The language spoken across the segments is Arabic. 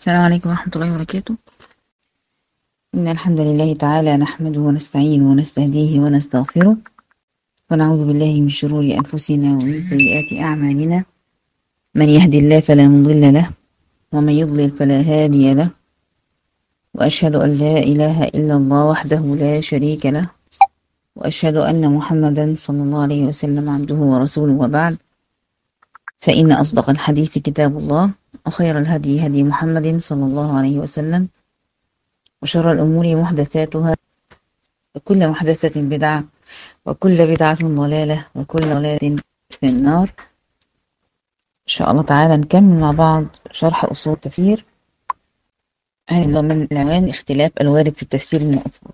السلام عليكم ورحمة الله وبركاته. إن الحمد لله تعالى نحمده ونستعينه ونستهديه ونستغفره ونعوذ بالله من شرور أنفسنا ومن سيئات أعمالنا. من يهدي الله فلا مضل له ومن يضلل فلا هادي له، وأشهد أن لا إله إلا الله وحده لا شريك له، وأشهد أن محمدا صلى الله عليه وسلم عبده ورسوله، وبعد، فإن أصدق الحديث كتاب الله، وخير الهدي هدي محمد صلى الله عليه وسلم، وشر الأمور محدثاتها، وكل محدثة بدعة، وكل بدعة ضلالة، وكل ضلالة في النار. إن شاء الله تعالى نكمل مع بعض شرح أصول التفسير. هذا من العنوان اختلاف الوارد في التفسير المأثور.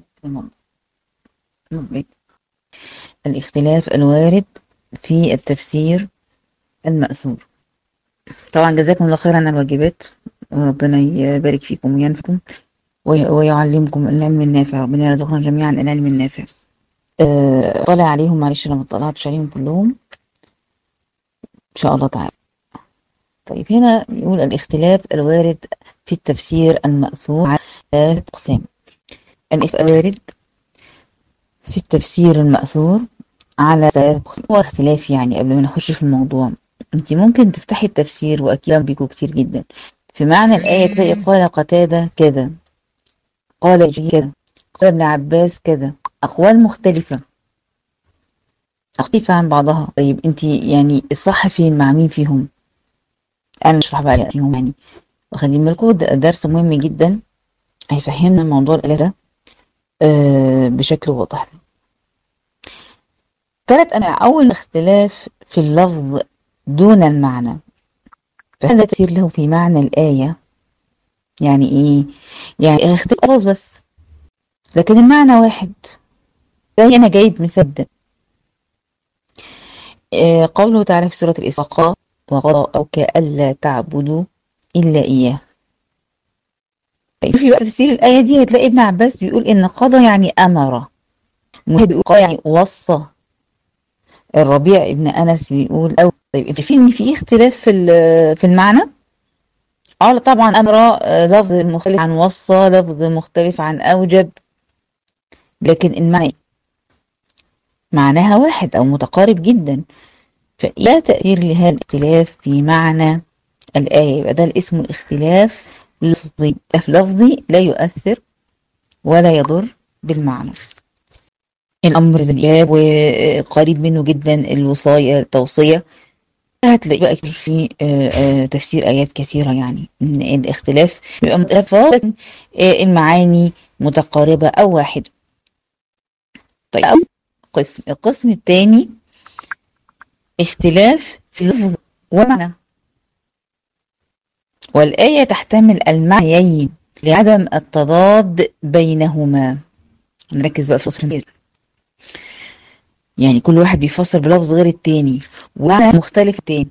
الاختلاف الوارد في التفسير المأثور. طبعا جزاكم الله خيرا على الواجبات، وربنا يبارك فيكم وينفعكم ويعلمكم العلم النافع. ربنا يرزقنا جميعا العلم النافع. طلع عليهم، معلش انا ما طلعتش عليهم كلهم ان شاء الله تعالى. طيب، هنا بيقول الاختلاف الوارد في التفسير المأثور على 3 أقسام. الاختلاف الوارد في التفسير المأثور على 3 أقسام. هو اختلاف يعني قبل ما نخش في الموضوع، انت ممكن تفتحي التفسير واكيد بيكون كتير جدا في معنى الآية، تلاقي قال قتادة كذا، قال جرير كذا، قال ابن عباس كذا، أقوال مختلفة عن بعضها. طيب انت يعني الصح فين مع مين فيهم؟ انا اشرح بقى فيهم يعني، واخدين بالكم ده درس مهم جدا هيفهمنا موضوع الآية ده بشكل واضح. 3 أنواع. أول اختلاف في اللفظ دون المعنى، فهذا تفسير له في معنى الآية. يعني ايه؟ يعني اختلاف بس لكن المعنى واحد. زي انا جايب مثال ده، قوله تعالى في سورة الإسراء: وقضى ألا تعبدوا إلا إياه. في بقى تفسير الآية دي هتلاقي ابن عباس بيقول إن قضى يعني أمر، ومجاهد بيقول قضى يعني وصى، الربيع ابن أنس بيقول أو. طيب انت في في اختلاف في المعنى؟ لا طبعا. أمر لفظ مختلف عن وصى، لفظ مختلف عن أوجب، لكن المعنى معناها واحد أو متقارب جدا، فلا تأثير لهذا الاختلاف في معنى الآية. يبقى ده اسمه الاختلاف لفظي. لفظي لا يؤثر ولا يضر بالمعنى. الأمر بالإيجاب وقريب منه جدا الوصاية التوصية، هتلاقي بقى في تفسير آيات كثيرة. يعني الاختلاف بيبقى متفاوت لكن المعاني متقاربة أو واحدة. طيب، القسم الثاني اختلاف في اللفظ والمعنى، والآية تحتمل المعنيين لعدم التضاد بينهما. نركز بقى في الأصل، يعني كل واحد بيفسر بلفظ غير التاني ومعنى مختلف التاني.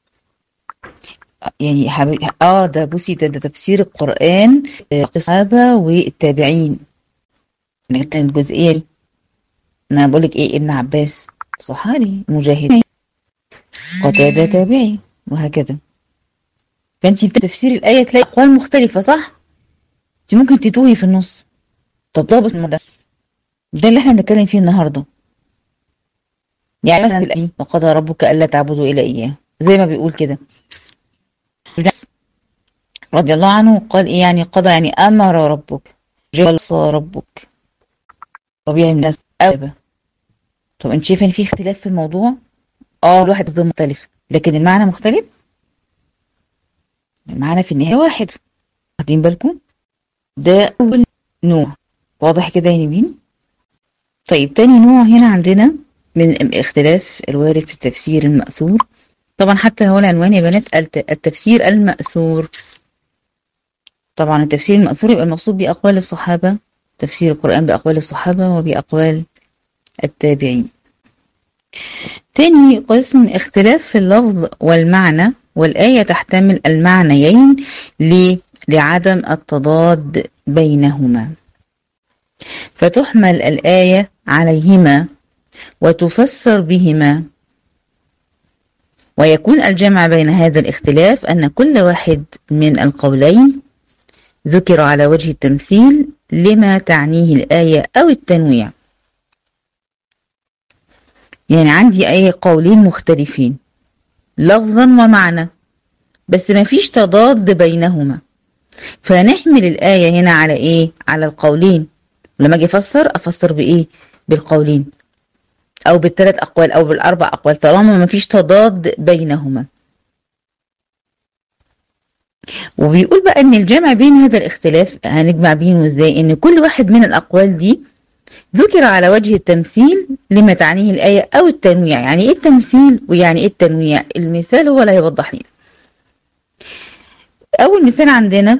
يعني ده بصي ده تفسير القرآن الصحابة والتابعين. الجزئية دي انا بقول لك ايه، ابن عباس صحابي، مجاهد قتادة تابعي، وهكذا. فانت في تفسير الآية تلاقي أقوال مختلفة، صح؟ انت ممكن تتوهي في النص. طب ضابط ده اللي احنا بنتكلم فيه النهارده. يعني مثلا الآية وقضى ربك ألا تعبدوا إلا إياه، زي ما بيقول كده رضي الله عنه، قال إيه يعني قضى؟ يعني أمر ربك، وصى ربك. ربيع من الناس أبا. طب انت شايفه ان في اختلاف في الموضوع؟ الواحد قصده مختلف لكن المعنى مختلف. المعنى في النهاية واحد. واخدين بالكم؟ ده أول نوع، واضح كده يا نبيل؟ طيب، تاني نوع هنا عندنا من الاختلاف الوارد في التفسير المأثور. طبعا حتى هو العنوان يا بنات التفسير المأثور. طبعا التفسير المأثور يبقى المقصود بأقوال الصحابة، تفسير القرآن بأقوال الصحابة وبأقوال التابعين. تاني قسم اختلاف في اللفظ والمعنى، والآية تحتمل المعنيين لعدم التضاد بينهما، فتحمل الآية عليهما وتفسر بهما. ويكون الجمع بين هذا الاختلاف أن كل واحد من القولين ذكر على وجه التمثيل لما تعنيه الآية أو التنويع. يعني عندي أي قولين مختلفين لفظا ومعنى، بس ما فيش تضاد بينهما، فنحمل الآية هنا على إيه؟ على القولين. لما أجي أفسر بإيه؟ بالقولين أو بالثلاث أقوال أو بالأربع أقوال، طالما ما فيش تضاد بينهما. وبيقول بقى إن الجمع بين هذا الاختلاف هنجمع بينه إزاي؟ إن كل واحد من الأقوال دي ذكر على وجه التمثيل لما تعنيه الآية أو التنويع. يعني إيه التمثيل ويعني إيه التنويع؟ المثال هو اللي هيوضح لنا. أول مثال عندنا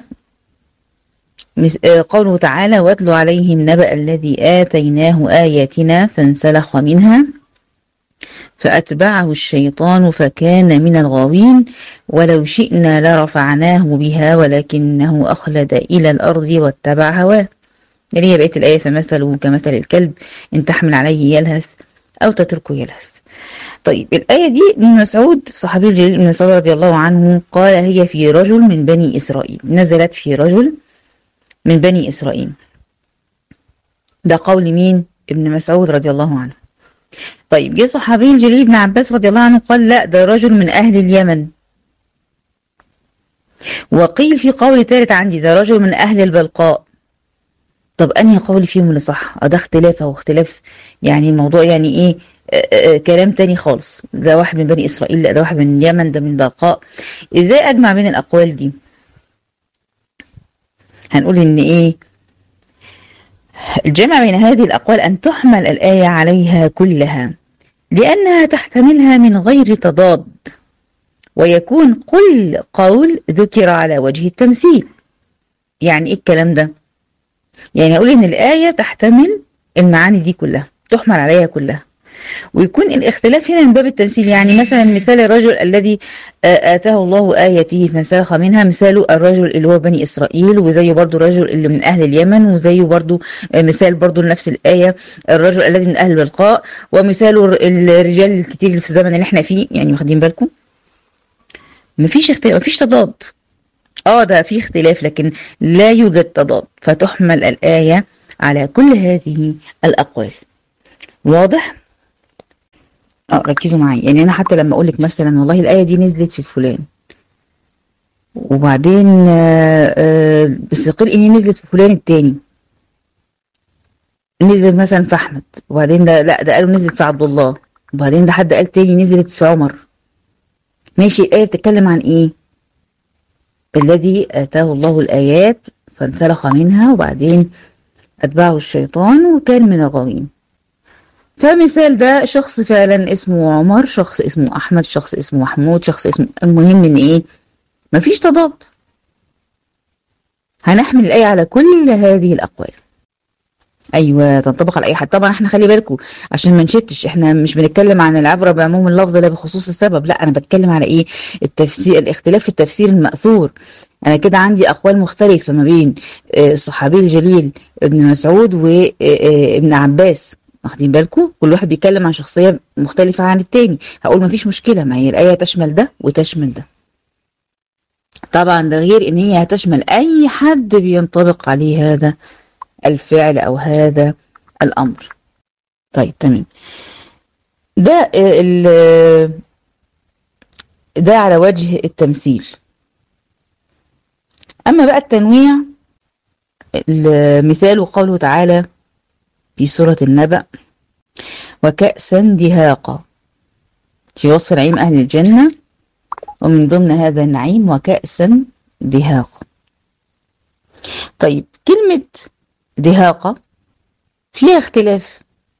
قوله تعالى: واتل عليهم نبأ الذي آتيناه آياتنا فانسلخ منها فأتبعه الشيطان فكان من الغاوين ولو شئنا لرفعناه بها ولكنه أخلد إلى الأرض واتبع هواه. اللي هي بقية الآية: فمثله كمثل الكلب إن تحمل عليه يلهث أو تتركه يلهث. طيب الآية دي ابن مسعود صحابي الجليل ابن مسعود رضي الله عنه قال: هي في رجل من بني إسرائيل، نزلت في رجل من بني إسرائيل. ده قول مين؟ ابن مسعود رضي الله عنه. طيب جه صحابي الجليل ابن عباس رضي الله عنه قال: لا، ده رجل من أهل اليمن. وقيل في قول ثالث عندي: ده رجل من أهل البلقاء. طب أنهي قول فيهم اللي صح؟ ده اختلاف، أو اختلاف يعني الموضوع يعني إيه؟ كلام تاني خالص. ده واحد من بني إسرائيل، لا ده واحد من اليمن، ده من البلقاء. إزاي أجمع بين الأقوال دي؟ هنقول إن إيه؟ الجمع بين هذه الأقوال أن تحمل الآية عليها كلها لأنها تحتملها من غير تضاد، ويكون كل قول ذكر على وجه التمثيل. يعني إيه الكلام ده؟ يعني أقول إن الآية تحتمل المعاني دي كلها، تحمل عليها كلها، ويكون الاختلاف هنا من باب التمثيل. يعني مثلا مثال الرجل الذي آتاه الله آياته فانسلخ منها، مثاله الرجل اللي هو بني إسرائيل، وزيه برضو الرجل اللي من أهل اليمن، وزيه برضو مثال برضو لنفس الآية الرجل الذي من أهل البلقاء، ومثاله الرجال الكتير اللي في الزمن اللي احنا فيه. يعني واخدين بالكم؟ مفيش اختلاف، مفيش تضاد. ده في اختلاف لكن لا يوجد تضاد، فتحمل الآية على كل هذه الأقوال. واضح؟ ركزوا معايا. يعني أنا حتى لما أقول لك مثلا والله الآية دي نزلت في فلان، وبعدين بس قيل إن هي نزلت في فلان التاني، نزلت مثلا في أحمد، وبعدين ده قالوا نزلت في عبد الله، وبعدين ده حد قال تاني نزلت في عمر. ماشي، الآية بتتكلم عن إيه؟ الذي آتاه الله الآيات فانسلخ منها وبعدين أتبعه الشيطان وكان من الغاوين. فمثال ده شخص فعلا اسمه عمر، شخص اسمه أحمد، شخص اسمه محمود، شخص اسمه، المهم إن إيه؟ مفيش تضاد. هنحمل الآية على كل هذه الأقوال. أيوة، تنطبق على أي حد. طبعا احنا خلي بالكم عشان ما نشتش، احنا مش بنتكلم عن العبرة بعموم اللفظ لا بخصوص السبب، لا أنا بتكلم على إيه؟ التفسير، الاختلاف في التفسير المأثور. أنا كده عندي أقوال مختلفة ما بين الصحابي الجليل ابن مسعود وابن عباس. واخدين بالكم؟ كل واحد بيتكلم عن شخصية مختلفة عن التاني. هقول ما فيش مشكلة، ما هي الآية تشمل ده وتشمل ده. طبعا ده غير إن هي هتشمل أي حد بينطبق عليه هذا الفعل أو هذا الأمر. طيب تمام. ده على وجه التمثيل. أما بقى التنويع، المثال قوله تعالى في سورة النبأ: وكأسا دهاقا، في وصف نعيم أهل الجنة، ومن ضمن هذا النعيم وكأسا دهاقا. طيب كلمة دهاقة فيها اختلاف.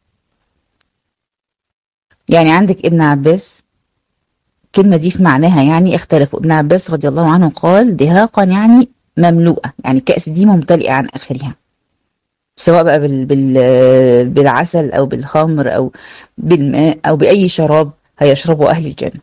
يعني عندك ابن عباس الكلمة دي في معناها يعني اختلفوا. ابن عباس رضي الله عنه قال دهاقا يعني مملوءة، يعني الكأس دي ممتلئة عن آخرها، سواء بقى بالعسل أو بالخمر أو بالماء أو بأي شراب هيشربه أهل الجنة.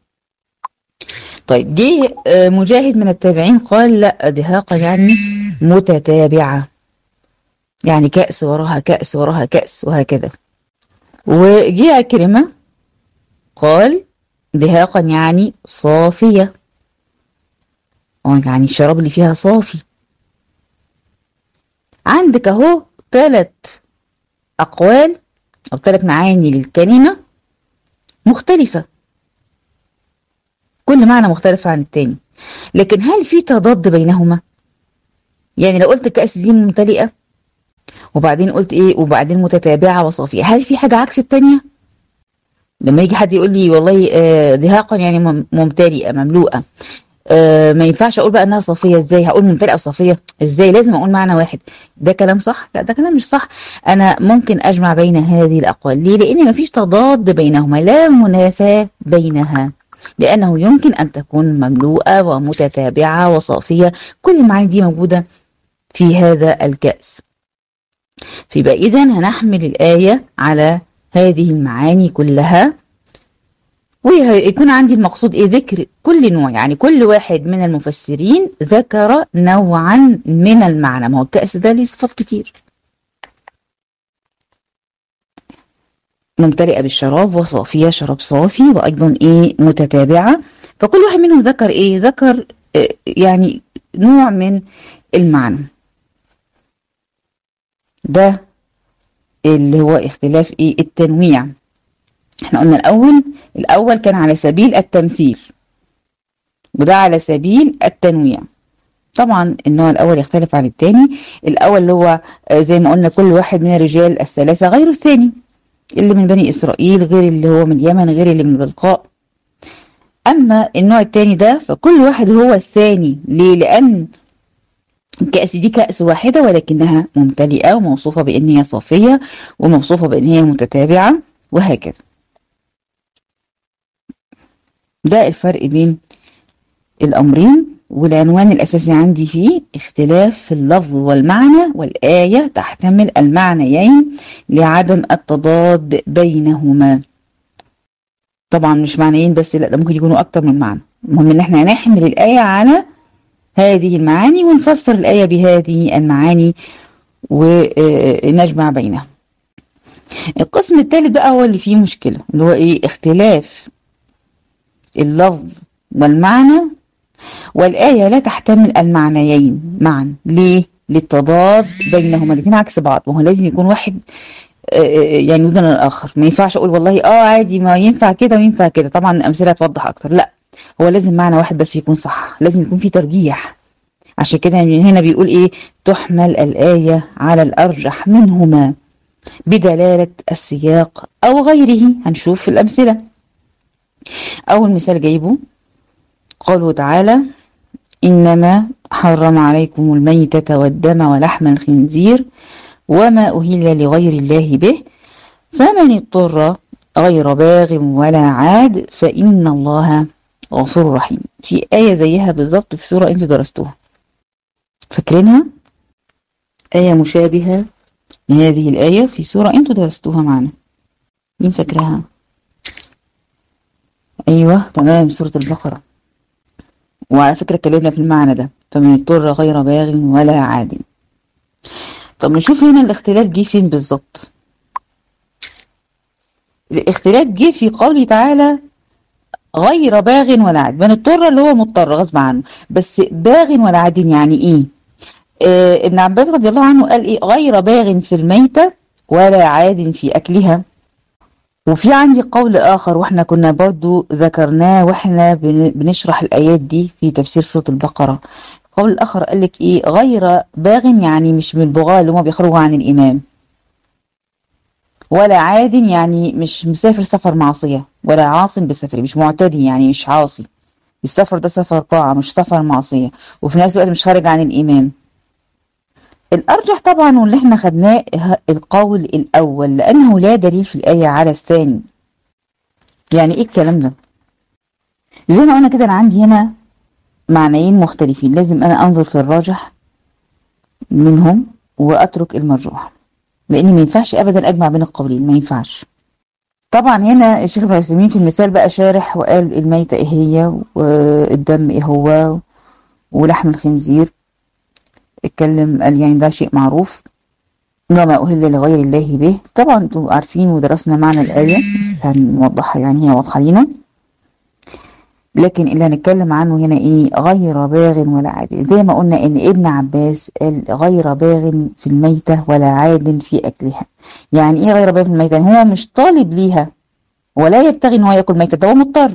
طيب جه مجاهد من التابعين قال لا، دهاقة يعني متتابعة، يعني كأس وراها كأس وراها كأس وهكذا. وجه عكرمة قال دهاقا يعني صافية، يعني الشراب اللي فيها صافي. عندك اهو 3 أقوال أو 3 معاني للكلمة مختلفة، كل معنى مختلف عن التاني، لكن هل في تضاد بينهما؟ يعني لو قلت الكأس دي ممتلئة وبعدين قلت ايه وبعدين متتابعة وصافية، هل في حاجة عكس التانية؟ لما يجي حد يقول لي والله دهاقا يعني ممتلئة مملوءة، ما ينفعش اقول بقى انها صافية. ازاي هقول ممتلئة وصافية؟ ازاي؟ لازم اقول معنى واحد. ده كلام صح؟ لا، ده كلام مش صح. انا ممكن اجمع بين هذه الاقوال. ليه؟ لان مفيش تضاد بينهما، لا منافاة بينها، لانه يمكن ان تكون مملوءة ومتتابعة وصافية. كل المعاني دي موجودة في هذا الكأس. فيبقى إذن هنحمل الآية على هذه المعاني كلها، ويكون عندي المقصود إيه؟ ذكر كل نوع. يعني كل واحد من المفسرين ذكر نوعا من المعنى. ما هو الكأس ده ليه صفات كتير، ممتلئة بالشراب وصافية شراب صافي، وأيضا إيه متتابعة. فكل واحد منهم ذكر إيه؟ ذكر يعني نوع من المعنى. ده اللي هو اختلاف ايه؟ التنويع. احنا قلنا الأول كان على سبيل التمثيل، وده على سبيل التنويع. طبعا النوع الأول يختلف عن الثاني. الأول اللي هو زي ما قلنا كل واحد من الرجال الثلاثة غير الثاني، اللي من بني إسرائيل غير اللي هو من اليمن غير اللي من البلقاء. أما النوع الثاني ده فكل واحد هو الثاني. ليه؟ لأن الكأس دي كأس واحدة ولكنها ممتلئة وموصوفة بأن هي صافية وموصوفة بأن هي متتابعة وهكذا. ده الفرق بين الأمرين، والعنوان الأساسي عندي فيه اختلاف في اللفظ والمعنى، والآية تحتمل المعنيين لعدم التضاد بينهما. طبعا مش معنيين بس، لا، ده ممكن يكونوا أكتر من معنى. المهم إن احنا نحمل الآية على هذه المعاني ونفسر الآية بهذه المعاني ونجمع بينها. القسم الثالث بقى هو اللي فيه مشكلة، اللي هو ايه؟ اختلاف اللفظ والمعنى والآية لا تحتمل المعنيين معا. ليه؟ للتضاد بينهما، الاثنين عكس بعض، وهو لازم يكون واحد يعني دون الآخر. ما ينفعش أقول والله عادي ما ينفع كده وينفع كده. طبعا الأمثلة هتوضح أكتر. لا، هو لازم معنى واحد بس يكون صح، لازم يكون في ترجيح. عشان كده هنا بيقول ايه؟ تحمل الآية على الأرجح منهما بدلالة السياق أو غيره. هنشوف في الأمثلة. أول مثال جايبه قوله تعالى: إنما حرم عليكم الميتة والدم ولحم الخنزير وما أهل لغير الله به فمن اضطر غير باغ ولا عاد فإن الله غفور رحيم. في آية زيها بالظبط في سورة أنتوا درستوها، فاكرينها؟ آية مشابهة لهذه الآية في سورة أنتوا درستوها معنا. مين فاكرها؟ أيوة تمام، سورة البقرة. وعلى فكرة اتكلمنا في المعنى ده، فمن اضطر غير باغ ولا عاد. طب نشوف هنا الاختلاف جه فين بالظبط. الاختلاف جه في قوله تعالى غير باغ ولا عاد. من اضطر اللي هو مضطر غصب عنه، بس باغ ولا عاد يعني ايه؟ ابن عباس رضي الله عنه قال ايه؟ غير باغ في الميتة ولا عاد في أكلها. وفي عندي قول آخر واحنا كنا برضو ذكرناه واحنا بنشرح الآيات دي في تفسير سورة البقرة. القول الآخر قال لك ايه؟ غير باغ يعني مش من البغاة اللي هم بيخرجوا عن الإمام، ولا عاد يعني مش مسافر سفر معصية، ولا عاص بسفر، مش معتدي يعني مش عاصي. السفر ده سفر طاعة مش سفر معصية، وفي نفس الوقت مش خارج عن الإمام. الأرجح طبعا واللي احنا خدناه القول الأول، لأنه لا دليل في الآية على الثاني. يعني ايه الكلام ده؟ زي ما قلنا كده أنا عندي هنا معنيين مختلفين، لازم أنا أنظر في الراجح منهم وأترك المرجوح، لأن ما ينفعش أبدا أجمع بين القولين، ما ينفعش. طبعا هنا الشيخ ابن عثيمين في المثال بقى شارح وقال الميتة ايه هي، والدم ايه هو، ولحم الخنزير اتكلم قال يعني ده شيء معروف، وما أهل لغير الله به. طبعا انتم عارفين ودرسنا معنى الآية، هنوضحها يعني هي واضحة لينا. لكن اللي هنتكلم عنه هنا ايه؟ غير باغ ولا عاد. زي ما قلنا ان ابن عباس قال غير باغ في الميتة ولا عاد في اكلها. يعني ايه غير باغ في الميتة؟ يعني هو مش طالب ليها ولا يبتغي ان هو ياكل ميتة، ده هو مضطر،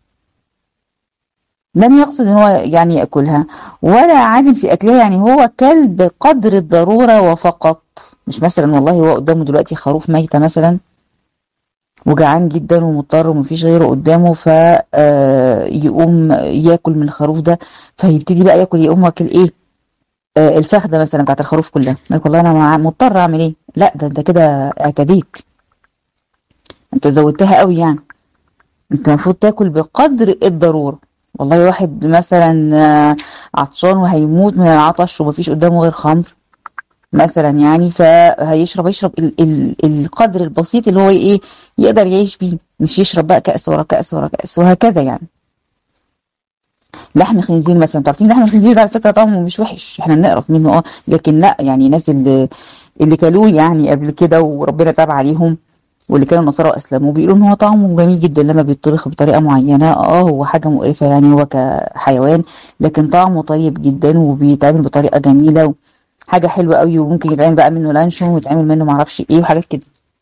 لم يقصد ان هو يعني ياكلها، ولا عاد في اكلها يعني هو كل بقدر الضرورة وفقط. مش مثلا والله هو قدامه دلوقتي خروف ميتة مثلا وجعان جدا ومضطر ومفيش غيره قدامه، يقوم ياكل من الخروف ده، فيبتدي بقى ياكل، يقوم واكل ايه؟ الفخده مثلا بتاعت الخروف كلها، ما والله انا مضطر اعمل ايه؟ لا، ده انت كده اعتديت، انت زودتها قوي يعني. انت المفروض تاكل بقدر الضروره. والله واحد مثلا عطشان وهيموت من العطش ومفيش قدامه غير خمر مثلا يعني، يشرب القدر البسيط اللي هو ايه يقدر يعيش بيه، مش يشرب بقى كأس ورا كأس ورا كأس وهكذا يعني. لحم خنزير مثلا، عارفين لحم الخنزير ده على فكرة طعمه مش وحش، احنا بنقرف منه لكن لا يعني الناس اللي كلوه يعني قبل كده وربنا تاب عليهم، واللي كانوا نصارى واسلموا بيقولوا ان هو طعمه جميل جدا لما بيطبخ بطريقه معينه. هو حاجه مقرفه يعني هو كحيوان، لكن طعمه طيب جدا وبيتعمل بطريقه جميله، حاجه حلوه قوي، وممكن يتعمل بقى منه لانشون ويتعمل منه معرفش ايه وحاجات كده.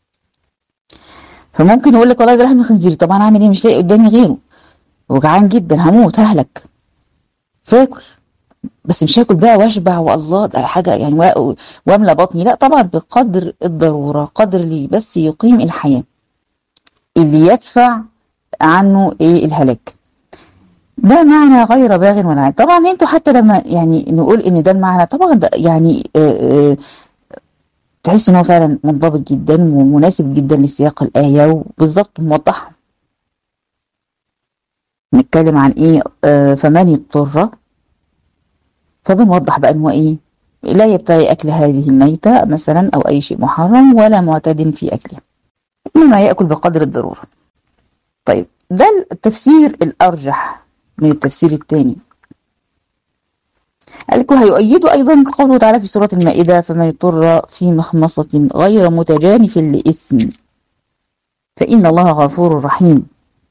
فممكن يقول لك والله ده لحم خنزير، طب انا اعمل ايه؟ مش لاقي قدامي غيره وجعان جدا هموت ههلك، فاكل. بس مش هاكل بقى واشبع والله ده حاجه يعني واملى بطني، لا طبعا بقدر الضروره، قدر اللي بس يقيم الحياه، اللي يدفع عنه ايه؟ الهلاك. ده معنى غير باغ ولا عاد. طبعا انتوا حتى لما يعني نقول ان ده المعنى، طبعا ده يعني تحس ان هو فعلا منضبط جدا ومناسب جدا لسياق الايه وبالظبط موضح. نتكلم عن ايه؟ فمن اضطر، فبنوضح بقى ان هو ايه؟ لا يبتغي اكل هذه الميتة مثلا او اي شيء محرم ولا معتد في اكله، انما ياكل بقدر الضروره. طيب ده التفسير الارجح من التفسير الثاني. قال لكم هيؤيدوا ايضا قوله تعالى في سوره المائده فمن اضطر في مخمصه غير متجانف لاثم فان الله غفور رحيم.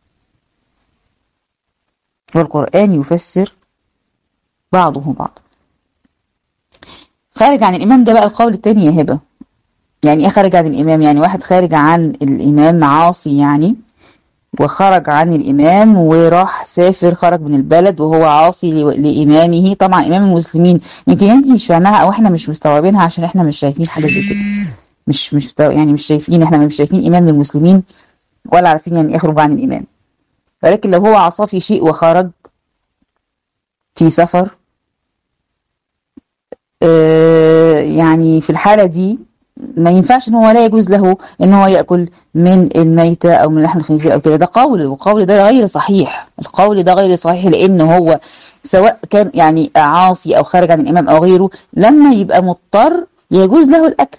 والقران يفسر بعضه بعض. خارج عن الامام ده بقى القول الثاني يا هبه. يعني ايه خارج عن الامام؟ يعني واحد خارج عن الامام عاصي يعني، وخرج عن الإمام وراح سافر، خرج من البلد وهو عاصي لإمامه، طبعا إمام المسلمين. يمكن أنت مش فاهماها أو إحنا مش مستوعبينها عشان إحنا مش شايفين حاجة زي كده، يعني مش شايفين، إحنا مش شايفين إمام للمسلمين ولا عارفين يعني يخرج عن الإمام. ولكن لو هو عصى في شيء وخرج في سفر، يعني في الحالة دي ما ينفعش ان هو لا يجوز له ان هو ياكل من الميتة او من لحم الخنزير او كده. ده قول، وقول ده غير صحيح. القول ده غير صحيح لان هو سواء كان يعني عاصي او خارج عن الامام او غيره، لما يبقى مضطر يجوز له الاكل.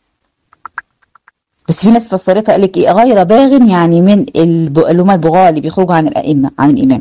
بس في ناس فسرتها قال لك ايه؟ غير باغ يعني من اللي هم البغاة اللي بيخرجوا عن الائمه عن الامام.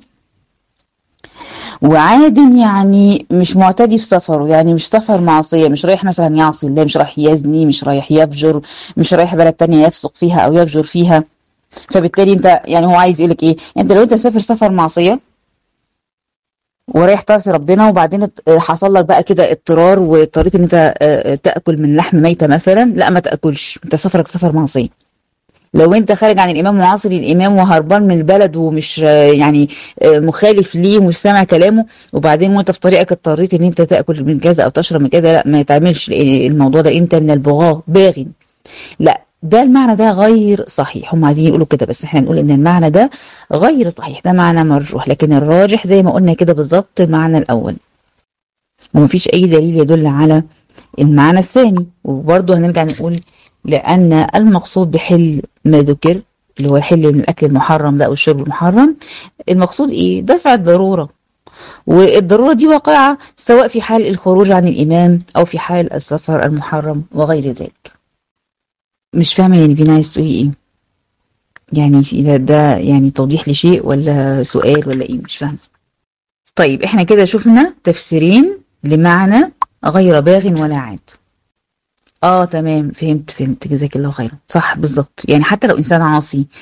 وعاد يعني مش معتدي في سفره، يعني مش سفر معصية، مش رايح مثلا يعصي الله، مش رايح يزني، مش رايح يفجر، مش رايح بلد تانية يفسق فيها أو يفجر فيها. فبالتالي انت يعني هو عايز يقولك ايه؟ انت لو انت مسافر سفر معصية ورايح تعصي ربنا، وبعدين حصل لك بقى كده اضطرار واضطريت ان انت تاكل من لحم ميتة مثلا، لا ما تاكلش، انت سفرك سفر معصية. لو انت خارج عن الامام وعاصي للامام وهربان من البلد ومش يعني مخالف ليه ومش سامع كلامه، وبعدين وانت في طريقك اضطريت ان انت تاكل من كذا او تشرب من كذا، لا ما يتعملش الموضوع ده، انت من البغاة باغي. لا، ده المعنى ده غير صحيح. هم عايزين يقولوا كده بس احنا بنقول ان المعنى ده غير صحيح، ده معنى مرجوح، لكن الراجح زي ما قلنا كده بالظبط المعنى الاول، ومفيش اي دليل يدل على المعنى الثاني. وبرضه هنرجع نقول لأن المقصود بحل ما ذكر اللي هو الحل من الأكل المحرم ده أو الشرب المحرم، المقصود إيه؟ دفع الضرورة، والضرورة دي واقعة سواء في حال الخروج عن الإمام أو في حال السفر المحرم وغير ذلك. مش فاهمة يعني فينا عايز تقولي إيه؟ يعني ده يعني توضيح لشيء ولا سؤال ولا إيه؟ مش فاهمة. طيب إحنا كده شفنا تفسيرين لمعنى غير باغ ولا عاد. تمام، فهمت جزاك الله خيرا. صح بالظبط، يعني حتى لو انسان عاصي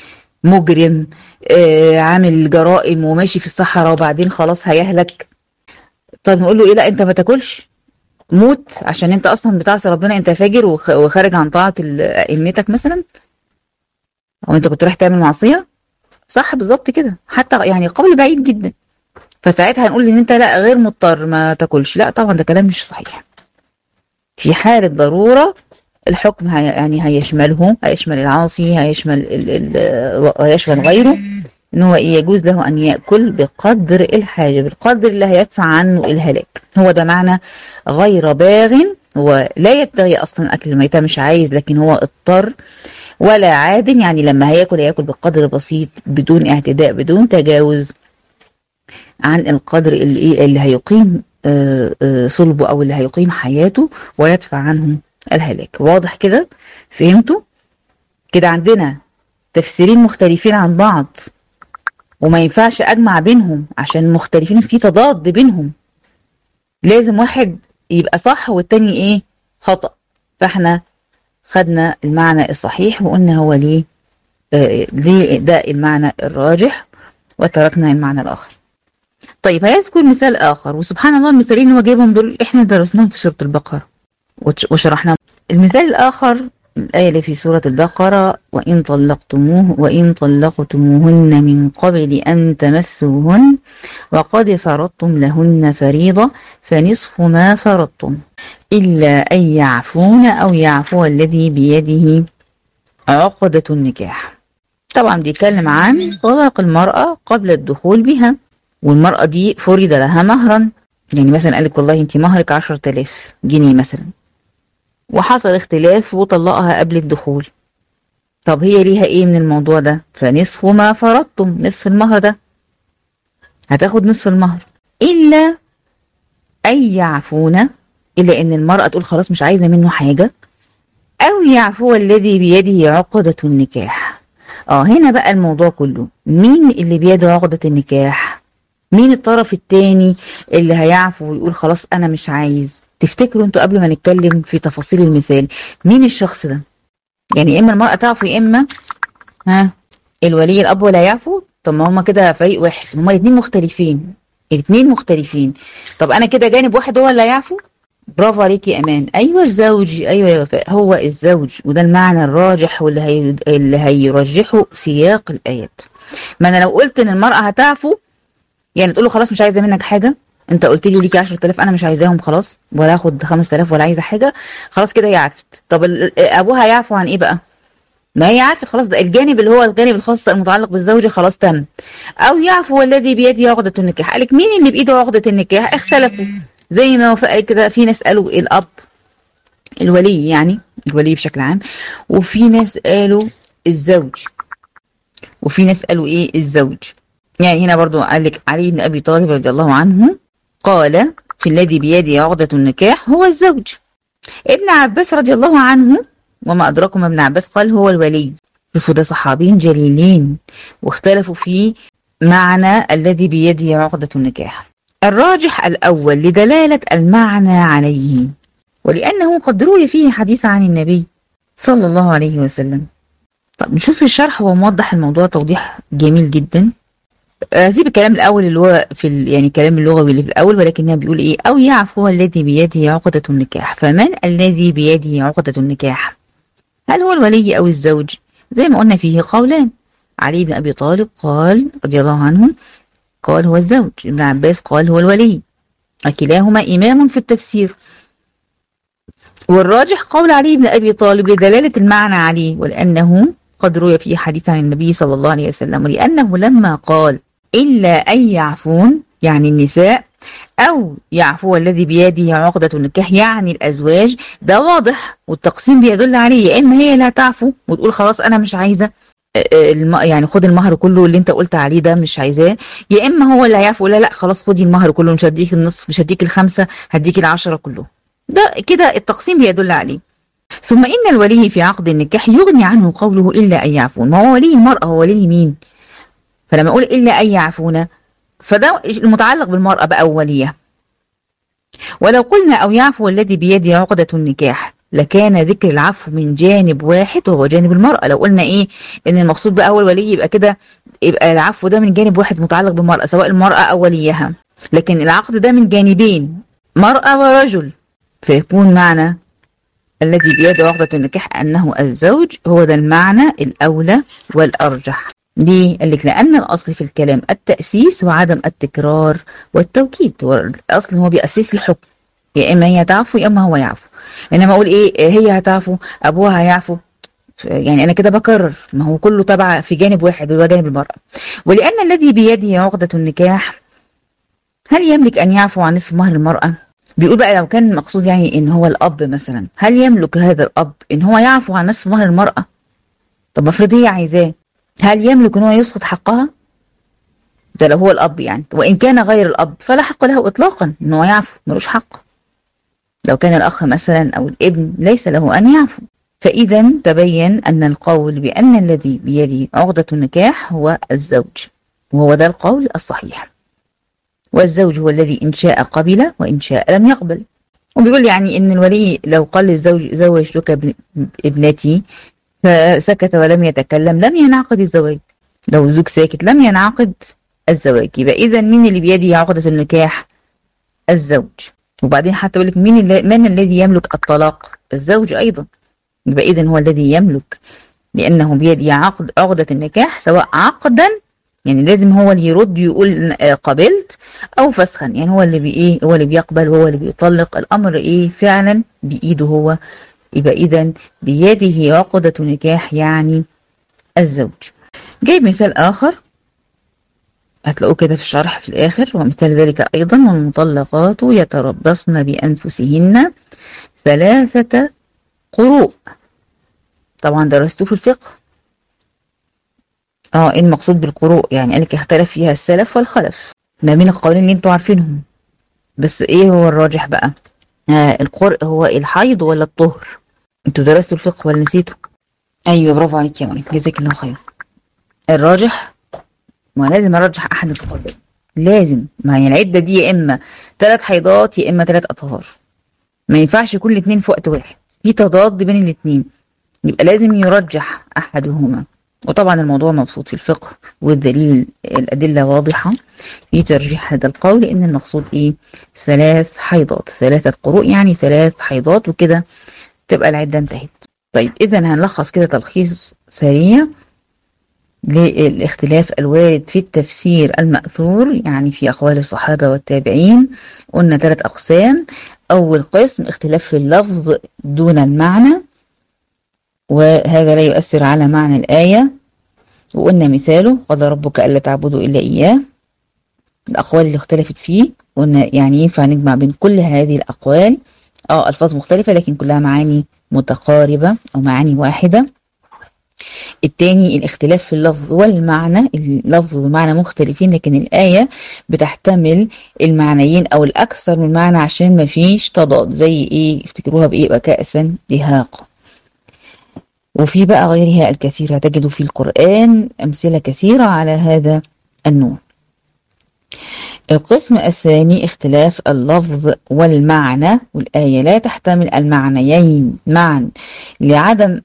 مجرم، عامل جرائم وماشي في الصحراء وبعدين خلاص هيهلك. طب نقول له ايه؟ لا انت ما تاكلش، موت، عشان انت اصلا بتعصي ربنا، انت فاجر وخارج عن طاعة ائمتك مثلا، او انت كنت رايح تعمل معصية. صح بالظبط كده، حتى يعني قول بعيد جدا. فساعتها هنقول ان انت لا غير مضطر ما تاكلش. لا طبعا ده كلام مش صحيح. في حالة ضرورة الحكم يعني هيشمل العاصي، هيشمل غيره، ان هو يجوز له ان يأكل بقدر الحاجة، بالقدر اللي هيدفع عنه الهلاك. هو ده معنى غير باغ، هو لا يبتغي اصلا اكل الميتة، مش عايز لكن هو اضطر، ولا عاد يعني لما هياكل بقدر بسيط بدون اعتداء بدون تجاوز عن القدر اللي هيقيم صلبه او اللي هيقيم حياته ويدفع عنه الهلاك. واضح كده؟ فهمتوا كده؟ عندنا تفسيرين مختلفين عن بعض وما ينفعش اجمع بينهم عشان مختلفين، في تضاد بينهم، لازم واحد يبقى صح والتاني ايه خطأ. فاحنا خدنا المعنى الصحيح وقلنا هو ليه ده المعنى الراجح، وتركنا المعنى الآخر. طيب هيذكر مثال آخر، وسبحان الله المثالين اللي هو جايبهم دول احنا درسناهم في سورة البقرة وشرحناهم. المثال الآخر الآية اللي في سورة البقرة: وإن طلقتموهن من قبل أن تمسوهن وقد فرضتم لهن فريضة فنصف ما فرضتم إلا أن يعفون أو يعفو الذي بيده عقدة النكاح. طبعا بيتكلم عن طلاق المرأة قبل الدخول بها، والمرأة دي فرض لها مهرا، يعني مثلا قالك والله انت مهرك 10,000 جنيه مثلا، وحصل اختلاف وطلقها قبل الدخول. طب هي ليها ايه من الموضوع ده؟ فنصف ما فرضتم، نصف المهر ده هتاخد نصف المهر، إلا أن يعفون، إلا إن المرأة تقول خلاص مش عايزة منه حاجة، أو يعفو الذي بيده عقدة النكاح. هنا بقى الموضوع كله، مين اللي بيده عقدة النكاح؟ مين الطرف التاني اللي هيعفو ويقول خلاص أنا مش عايز؟ تفتكروا انتوا قبل ما نتكلم في تفاصيل المثال مين الشخص ده؟ يعني إما المرأة تعفو إما الولي الأب ولا يعفو. طب ما هما كده فريق واحد، هما الاثنين مختلفين. طب أنا كده جانب واحد هو اللي يعفو. برافو عليكي يا امان. ايوه الزوج، ايوه يا وفاء، هو الزوج، وده المعنى الراجح اللي هيرجحه سياق الايات. ما انا لو قلت ان المراه هتعفو، يعني تقول له خلاص مش عايزه منك حاجه، انت قلت لي ليكي 10,000 انا مش عايزاهم خلاص، ولا اخد 5,000 ولا عايزه حاجه، خلاص كده هي عفت. طب ابوها يعفو عن ايه بقى؟ ما هي عارفه خلاص، ده الجانب اللي هو الجانب الخاص المتعلق بالزوجه خلاص تم. او يعفو الذي بيده عقده النكاح. قالك مين اللي بايده عقده النكاح؟ اختلفوا زي ما وفاء كده، في ناس قالوا الاب الولي، يعني الولي بشكل عام، وفي ناس قالوا الزوج، وفي ناس قالوا ايه الزوج. يعني هنا برضو قال لك علي بن ابي طالب رضي الله عنه قال في الذي بيده عقده النكاح هو الزوج. ابن عباس رضي الله عنه وما أدراكم ما ابن عباس قال هو الولي. شوفوا ده صحابين جليلين واختلفوا في معنى الذي بيده عقدة النكاح. الراجح الأول لدلالة المعنى عليه، ولأنه قد روي فيه حديث عن النبي صلى الله عليه وسلم. طب نشوف الشرح، هو موضح الموضوع توضيح جميل جدا. سيب الكلام الأول اللي هو في يعني الكلام اللغوي اللي في الأول، ولكنه بيقول إيه؟ أو يعفو الذي بيده عقدة النكاح. فمن الذي بيده عقدة النكاح؟ هل هو الولي أو الزوج؟ زي ما قلنا فيه قولان. علي بن أبي طالب قال رضي الله عنه قال هو الزوج، ابن عباس قال هو الولي، وكلاهما إمام في التفسير. والراجح قول علي بن أبي طالب لدلالة المعنى عليه، ولأنه قد روي فيه حديث عن النبي صلى الله عليه وسلم، ولأنه لما قال إلا أن يعفون يعني النساء، أو يعفو الذي بيده عقدة النكاح يعني الأزواج، ده واضح والتقسيم بيدل عليه. يا إما هي لا تعفو وتقول خلاص أنا مش عايزة يعني خد المهر كله اللي انت قلت عليه ده مش عايزاه، يا إما هو اللي هيعفو لا خلاص خدي المهر كله، مش هديك النصف، مش هديك ال5، هديك ال10 كله. ده كده التقسيم بيدل عليه. ثم إن الولي في عقد النكاح يغني عنه قوله إلا أن يعفون. ما هو ولي المرأة هو ولي مين؟ فلما أقول إلا أن يعفون فده المتعلق بالمرأة بقى وليها. ولو قلنا أو يعفو الذي بيده عقدة النكاح لكان ذكر العفو من جانب واحد وهو جانب المرأة. لو قلنا ايه ان المقصود بقى هو الولي، يبقى كده يبقى العفو ده من جانب واحد متعلق بالمرأة، سواء المرأة او وليها. لكن العقد ده من جانبين، مرأة ورجل، فيكون معنى الذي بيده عقدة النكاح أنه الزوج. هو ده المعنى الأولى والأرجح. ليه؟ قال لك لأن الأصل في الكلام التأسيس وعدم التكرار والتوكيد. الأصل هو بيأسس الحكم، يا إما هي تعفو يا إما هو يعفو. إنما أقول إيه هي هتعفو أبوها هيعفو، يعني أنا كده بكرر، ما هو كله تبع في جانب واحد وهو جانب المرأة. ولأن الذي بيده عقدة النكاح هل يملك أن يعفو عن نصف مهر المرأة؟ بيقول بقى لو كان المقصود يعني ان هو الاب مثلا، هل يملك هذا الاب ان هو يعفو عن نصف مهر المرأة؟ طب افرض هي عايزاه، هل يملك ان هو يسقط حقها؟ ده لو هو الاب يعني. وان كان غير الاب فلا حق له اطلاقا ان هو يعفو، ملوش حق. لو كان الاخ مثلا او الابن ليس له ان يعفو. فاذا تبين ان القول بان الذي بيده عقدة النكاح هو الزوج، وهو ده القول الصحيح. والزوج هو الذي إن شاء قبل وإن شاء لم يقبل. وبيقول يعني إن الولي لو قال للزوج زوجتك ابنتي فسكت ولم يتكلم لم ينعقد الزواج. لو الزوج ساكت لم ينعقد الزواج. يبقى إذا مين اللي بيده عقدة النكاح؟ الزوج. وبعدين حتى يقول لك من الذي يملك الطلاق؟ الزوج أيضا. يبقى إذا هو الذي يملك، لأنه بيده عقدة النكاح، سواء عقدا يعني لازم هو اللي يرد يقول قبلت، او فسخا يعني هو اللي هو اللي بيقبل وهو اللي بيطلق. الامر فعلا بايده هو. يبقى اذا بيده عقدة نكاح يعني الزوج. جايب مثال اخر هتلاقوه كده في الشرح في الاخر. ومثال ذلك ايضا والمطلقات يتربصن بانفسهن 3 قروء. طبعا درستوه في الفقه. ايه المقصود بالقروء؟ يعني قالك اختلف فيها السلف والخلف ما بين القولين اللي انتوا عارفينهم. بس ايه هو الراجح بقى؟ القرء هو الحيض ولا الطهر؟ انتوا درستوا الفقه ولا نسيتوا؟ ايوه برافو عليك يا مريم، جزاك الله خير. الراجح، ما لازم ارجح احد القولين، لازم. ما هي العده دي يا اما 3 حيضات يا اما 3 اطهار، ما ينفعش كل 2 في وقت واحد، في تضاد بين الاثنين، يبقى لازم يرجح احدهما. وطبعا الموضوع مبسوط في الفقه، والدليل الأدلة واضحة في ترجيح هذا القول، لأن المقصود 3 حيضات، 3 قروء يعني 3 حيضات، وكده تبقى العدة انتهت. طيب إذا هنلخص كده تلخيص سريع للاختلاف الوارد في التفسير المأثور، يعني في أقوال الصحابة والتابعين. قلنا 3 أقسام. أول قسم اختلاف في اللفظ دون المعنى، وهذا لا يؤثر على معنى الآية. وقلنا مثاله قضى ربك ألا تعبدوا إلا إياه. الأقوال اللي اختلفت فيه قلنا يعني ينفع نجمع بين كل هذه الأقوال، ألفاظ مختلفة لكن كلها معاني متقاربة أو معاني واحدة. الثاني الاختلاف في اللفظ والمعنى، اللفظ والمعنى مختلفين لكن الآية بتحتمل المعنيين أو الأكثر من معنى عشان ما فيش تضاد. زي افتكروها وكأسا دهاق. وفي بقى غيرها الكثير، هتجدوا في القرآن أمثلة كثيرة على هذا النوع. القسم الثاني اختلاف اللفظ والمعنى، والآية لا تحتمل المعنيين معا لعدم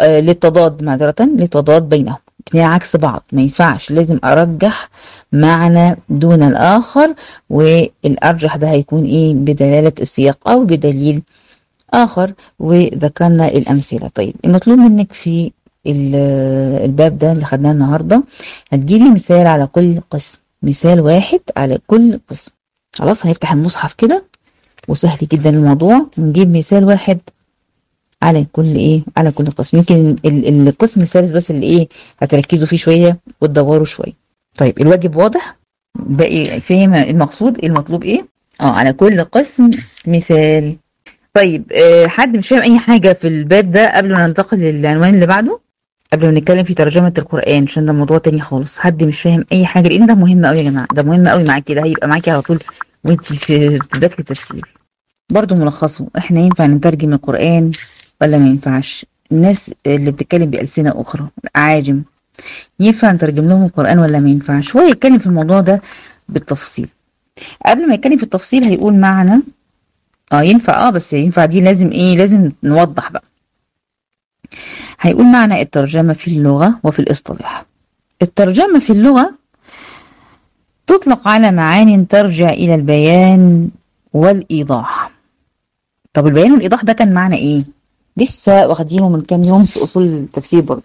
للتضاد بينهم، اثنين عكس بعض ما ينفعش، لازم أرجح معنى دون الآخر، والأرجح ده هيكون بدلالة السياق أو بدليل آخر، وذكرنا الأمثلة. طيب المطلوب منك في الباب ده اللي خدناه النهاردة هتجيبي مثال على كل قسم، مثال واحد على كل قسم. خلاص هنفتح المصحف كده وسهل جدا الموضوع، ونجيب مثال واحد على كل على كل قسم. يمكن القسم الثالث بس اللي هتركزوا فيه شوية وتدوروا شوية. طيب الواجب واضح؟ باقي فهم المقصود المطلوب على كل قسم مثال. طيب حد مش فاهم اي حاجة في الباب ده قبل ما ننتقل للعنوان اللي بعده، قبل ما نتكلم في ترجمة القرآن عشان ده موضوع تاني خالص؟ حد مش فاهم اي حاجة؟ لان ده مهم قوي يا جماعة، ده مهم قوي معاكي، ده هيبقى معاكي على طول وانت في تذاكري التفسير. برضو ملخصه، احنا ينفع نترجم القرآن ولا ما ينفعش؟ الناس اللي بتتكلم بألسنة اخرى، الأعاجم، ينفع نترجم لهم القرآن ولا ما ينفعش؟ هو يتكلم في الموضوع ده بالتفصيل. قبل ما يتكلم في التفصيل هيقول معنى ينفع، بس ينفع دي لازم ايه، لازم نوضح بقى. هيقول معنى الترجمة في اللغة وفي الاصطلاح. الترجمة في اللغة تطلق على معان ترجع إلى البيان والإيضاح. طب البيان والإيضاح ده كان معنى إيه؟ لسه واخدينه من كام يوم في أصول التفسير برضه.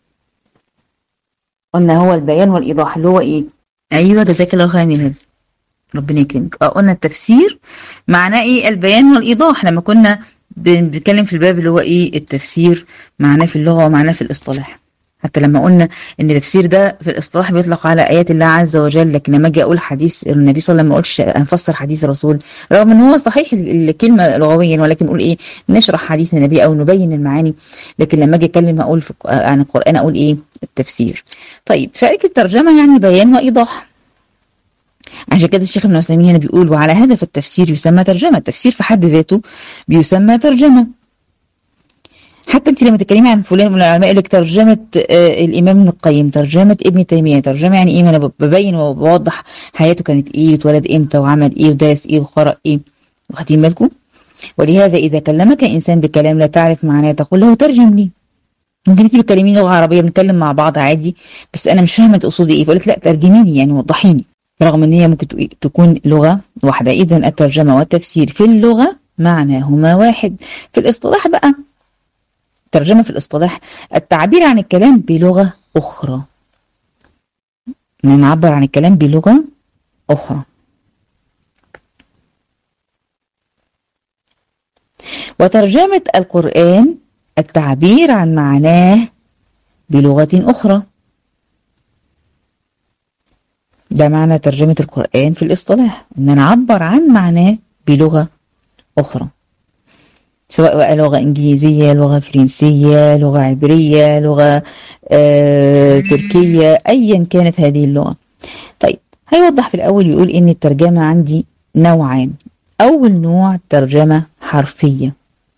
قلنا هو البيان والإيضاح اللي هو إيه؟ أيوه جزاك الله خيرا يا هبة، ربنا يكرمك. قلنا التفسير معناه إيه؟ البيان والإيضاح، لما كنا بنتكلم في الباب اللي هو إيه التفسير، معناه في اللغة ومعناه في الاصطلاح. حتى لما قلنا ان التفسير ده في الاصطلاح بيطلق على ايات الله عز وجل، لكن لما اجي اقول حديث النبي صلى الله عليه وسلم ما اقولش هنفسر حديث الرسول، رغم ان هو صحيح الكلمه لغويا، ولكن نقول ايه، نشرح حديث النبي او نبين المعاني. لكن لما اجي اتكلم اقول عن القران اقول ايه التفسير. طيب فارق الترجمه يعني بيان وايضاح. عشان كده الشيخ ابن عثيمين هنا بيقول وعلى هذا فالتفسير يسمى ترجمه. التفسير في حد ذاته بيسمى ترجمه. حتى انت لما تتكلمي عن فلان من العلماء يقول لك ترجمه الامام ابن القيم، ترجمه ابن تيميه، ترجمه يعني ايه، ما انا ببين وبوضح حياته كانت ايه، اتولد امتى وعمل ايه ودرس ايه وقرأ ايه. واخدين بالكم؟ ولهذا اذا كلمك انسان بكلام لا تعرف معناه تقول له ترجم لي. ممكن انت بتكلميني لغه عربيه بنتكلم مع بعض عادي، بس انا مش فاهمه تقصدي ايه، فاقول لك لا ترجمي لي يعني وضحيني، رغم ان هي ممكن تكون لغه واحده. اذا الترجمه والتفسير في اللغه معناهما واحد. في الاصطلاح بقى، الترجمة في الاصطلاح التعبير عن الكلام بلغة أخرى، نعبر عن الكلام بلغة أخرى. وترجمة القرآن التعبير عن معناه بلغة أخرى. ده معنى ترجمة القرآن في الاصطلاح، إن نعبر عن معناه بلغة أخرى، سواء بقى لغة إنجليزية، لغة فرنسية، لغة عبرية، لغة تركية، أيا كانت هذه اللغة. طيب هيوضح في الأول يقول إن الترجمة عندي نوعان. أول نوع ترجمة حرفية،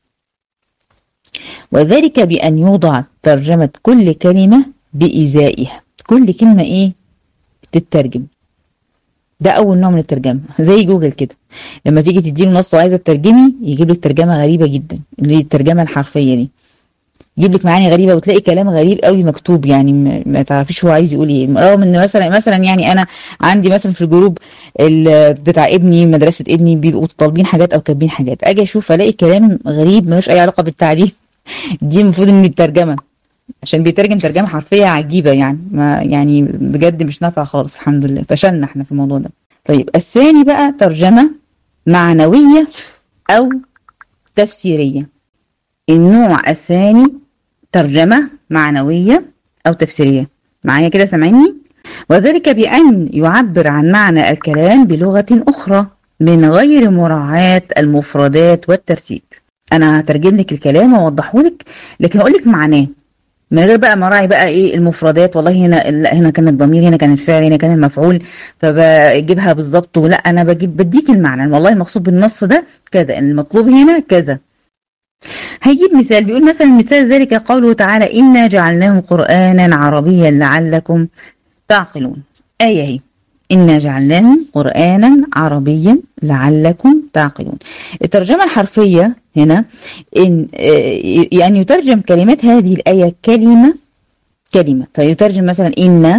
وذلك بأن يوضع ترجمة كل كلمة بإزائها. كل كلمة إيه تترجم، ده أول نوع من الترجمة. زي جوجل كده، لما تيجي تديله نص وعايزة ترجمي يجيب لك ترجمة غريبة جدا، اللي هي الترجمة الحرفية دي، يجيب لك معاني غريبة وتلاقي كلام غريب قوي مكتوب، يعني ما تعرفيش هو عايز يقول ايه. رغم ان مثلا يعني انا عندي مثلا في الجروب بتاع ابني، مدرسة ابني، بيبقوا طالبين حاجات او كاتبين حاجات، اجي اشوف الاقي كلام غريب ملوش اي علاقة بالتعليم. دي المفروض ان الترجمة، عشان بيترجم ترجمة حرفية عجيبة، يعني ما يعني بجد مش نافع خالص. الحمد لله فشلنا احنا في الموضوع ده. طيب الثاني بقى ترجمة معنوية أو تفسيرية. النوع الثاني ترجمة معنوية أو تفسيرية. معايا كده سامعيني؟ وذلك بأن يعبر عن معنى الكلام بلغة أخرى من غير مراعاة المفردات والترتيب. أنا هترجم لك الكلام وأوضحه لك، لكن أقول لك معناه من غير بقى مراعي بقى ايه المفردات، والله هنا كان الضمير، هنا كان الفعل، هنا كان المفعول، فبجيبها بالظبط. ولا انا بديك المعنى، والله المقصود بالنص ده كذا، المطلوب هنا كذا. هيجيب مثال، بيقول مثلا مثال ذلك قوله تعالى إنا جعلناه قرآنا عربيا لعلكم تعقلون. آية هي إنا جعلناه قرآنا عربيا لعلكم تعقلون. الترجمة الحرفية هنا إن يعني يترجم كلمات هذه الآية كلمة كلمة، فيترجم مثلا إنا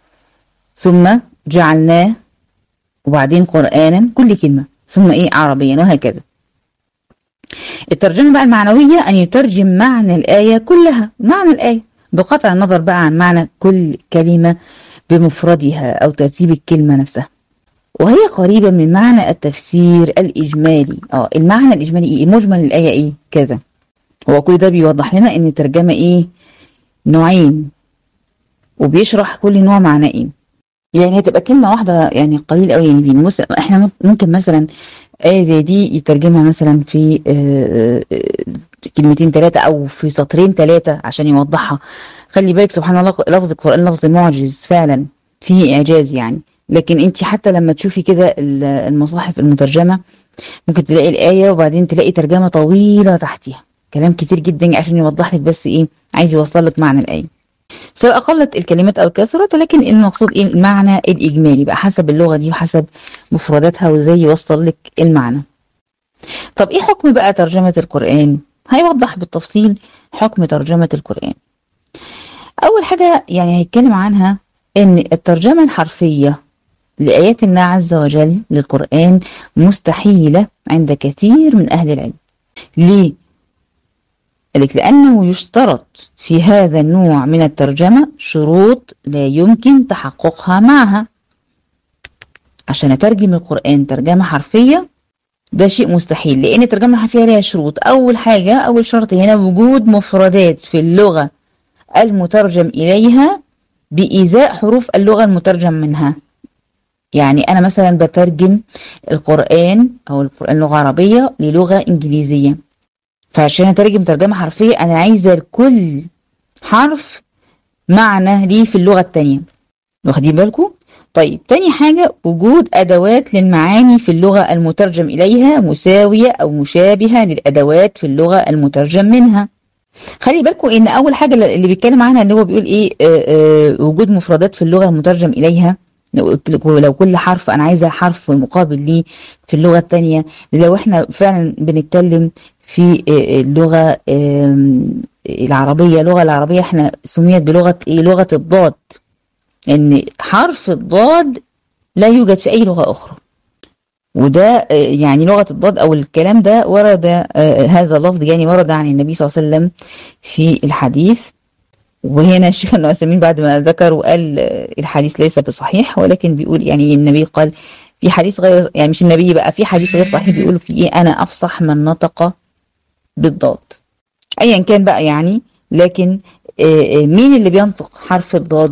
ثم جعلناه وبعدين قرآنا كل كلمة ثم إيه عربيا وهكذا. الترجمة بقى المعنوية أن يترجم معنى الآية كلها، معنى الآية بقطع النظر بقى عن معنى كل كلمة بمفردها أو ترتيب الكلمة نفسها، وهي قريبة من معنى التفسير الإجمالي. المعنى الإجمالي إيه؟ مجمل الآية إيه؟ كذا. هو كل ده بيوضح لنا إن الترجمة إيه؟ نوعين، وبيشرح كل نوع معناه إيه. يعني هتبقى كلمة واحدة يعني قليل قوي، يعني احنا ممكن مثلا آية زي دي يترجمها مثلا في كلمتين ثلاثة أو في سطرين ثلاثة عشان يوضحها. خلي بالك سبحان الله، لفظ القرآن لفظ معجز فعلا، فيه إعجاز يعني. لكن انت حتى لما تشوفي كده المصاحف المترجمة ممكن تلاقي الآية وبعدين تلاقي ترجمة طويلة تحتها، كلام كتير جدا عشان يوضح لك بس ايه عايز يوصل لك معنى الآية، سواء قلت الكلمات أو كثرت، ولكن المقصود ايه المعنى الإجمالي بقى حسب اللغة دي وحسب مفرداتها وازاي يوصل لك المعنى. طب ايه حكم بقى ترجمة القرآن؟ هيوضح بالتفصيل حكم ترجمة القرآن. أول حاجة يعني هيتكلم عنها إن الترجمة الحرفية لآيات الله عز وجل للقرآن مستحيلة عند كثير من أهل العلم. ليه؟ قالك لأنه يشترط في هذا النوع من الترجمة شروط لا يمكن تحققها معها. عشان أترجم القرآن ترجمة حرفية ده شيء مستحيل، لأن الترجمة الحرفية لها شروط. أول حاجة، أول شرط هنا وجود مفردات في اللغة المترجم إليها بإزاء حروف اللغة المترجم منها. يعني أنا مثلا بترجم القرآن أو القرآن لغة عربية للغة إنجليزية، فعشان أترجم ترجمة حرفية أنا عايزة لكل حرف معنى ليه في اللغة التانية. واخدين بالكم؟ طيب تاني حاجة وجود أدوات للمعاني في اللغة المترجم إليها مساوية أو مشابهة للأدوات في اللغة المترجم منها. خلي بالكم إن أول حاجة اللي بيتكلم عنها اللي هو بيقول إيه وجود مفردات في اللغة المترجم إليها. لو كل حرف أنا عايزة حرف مقابل ليه في اللغة التانية. لو إحنا فعلا بنتكلم في اللغة العربية، اللغة العربية إحنا سميت بلغة إيه؟ لغة الضاد. إن حرف الضاد لا يوجد في أي لغة أخرى، وده يعني لغة الضاد أو الكلام ده ورد هذا اللفظ يعني ورد عن النبي صلى الله عليه وسلم في الحديث. وهنا الشيخ ابن عثيمين بعد ما ذكر وقال الحديث ليس بصحيح، ولكن بيقول يعني النبي قال في حديث غير، يعني مش النبي بقى، في حديث غير صحيح بيقولوا فيه إيه؟ أنا أفصح من نطق بالضاد. أيا كان بقى يعني، لكن مين اللي بينطق حرف الضاد؟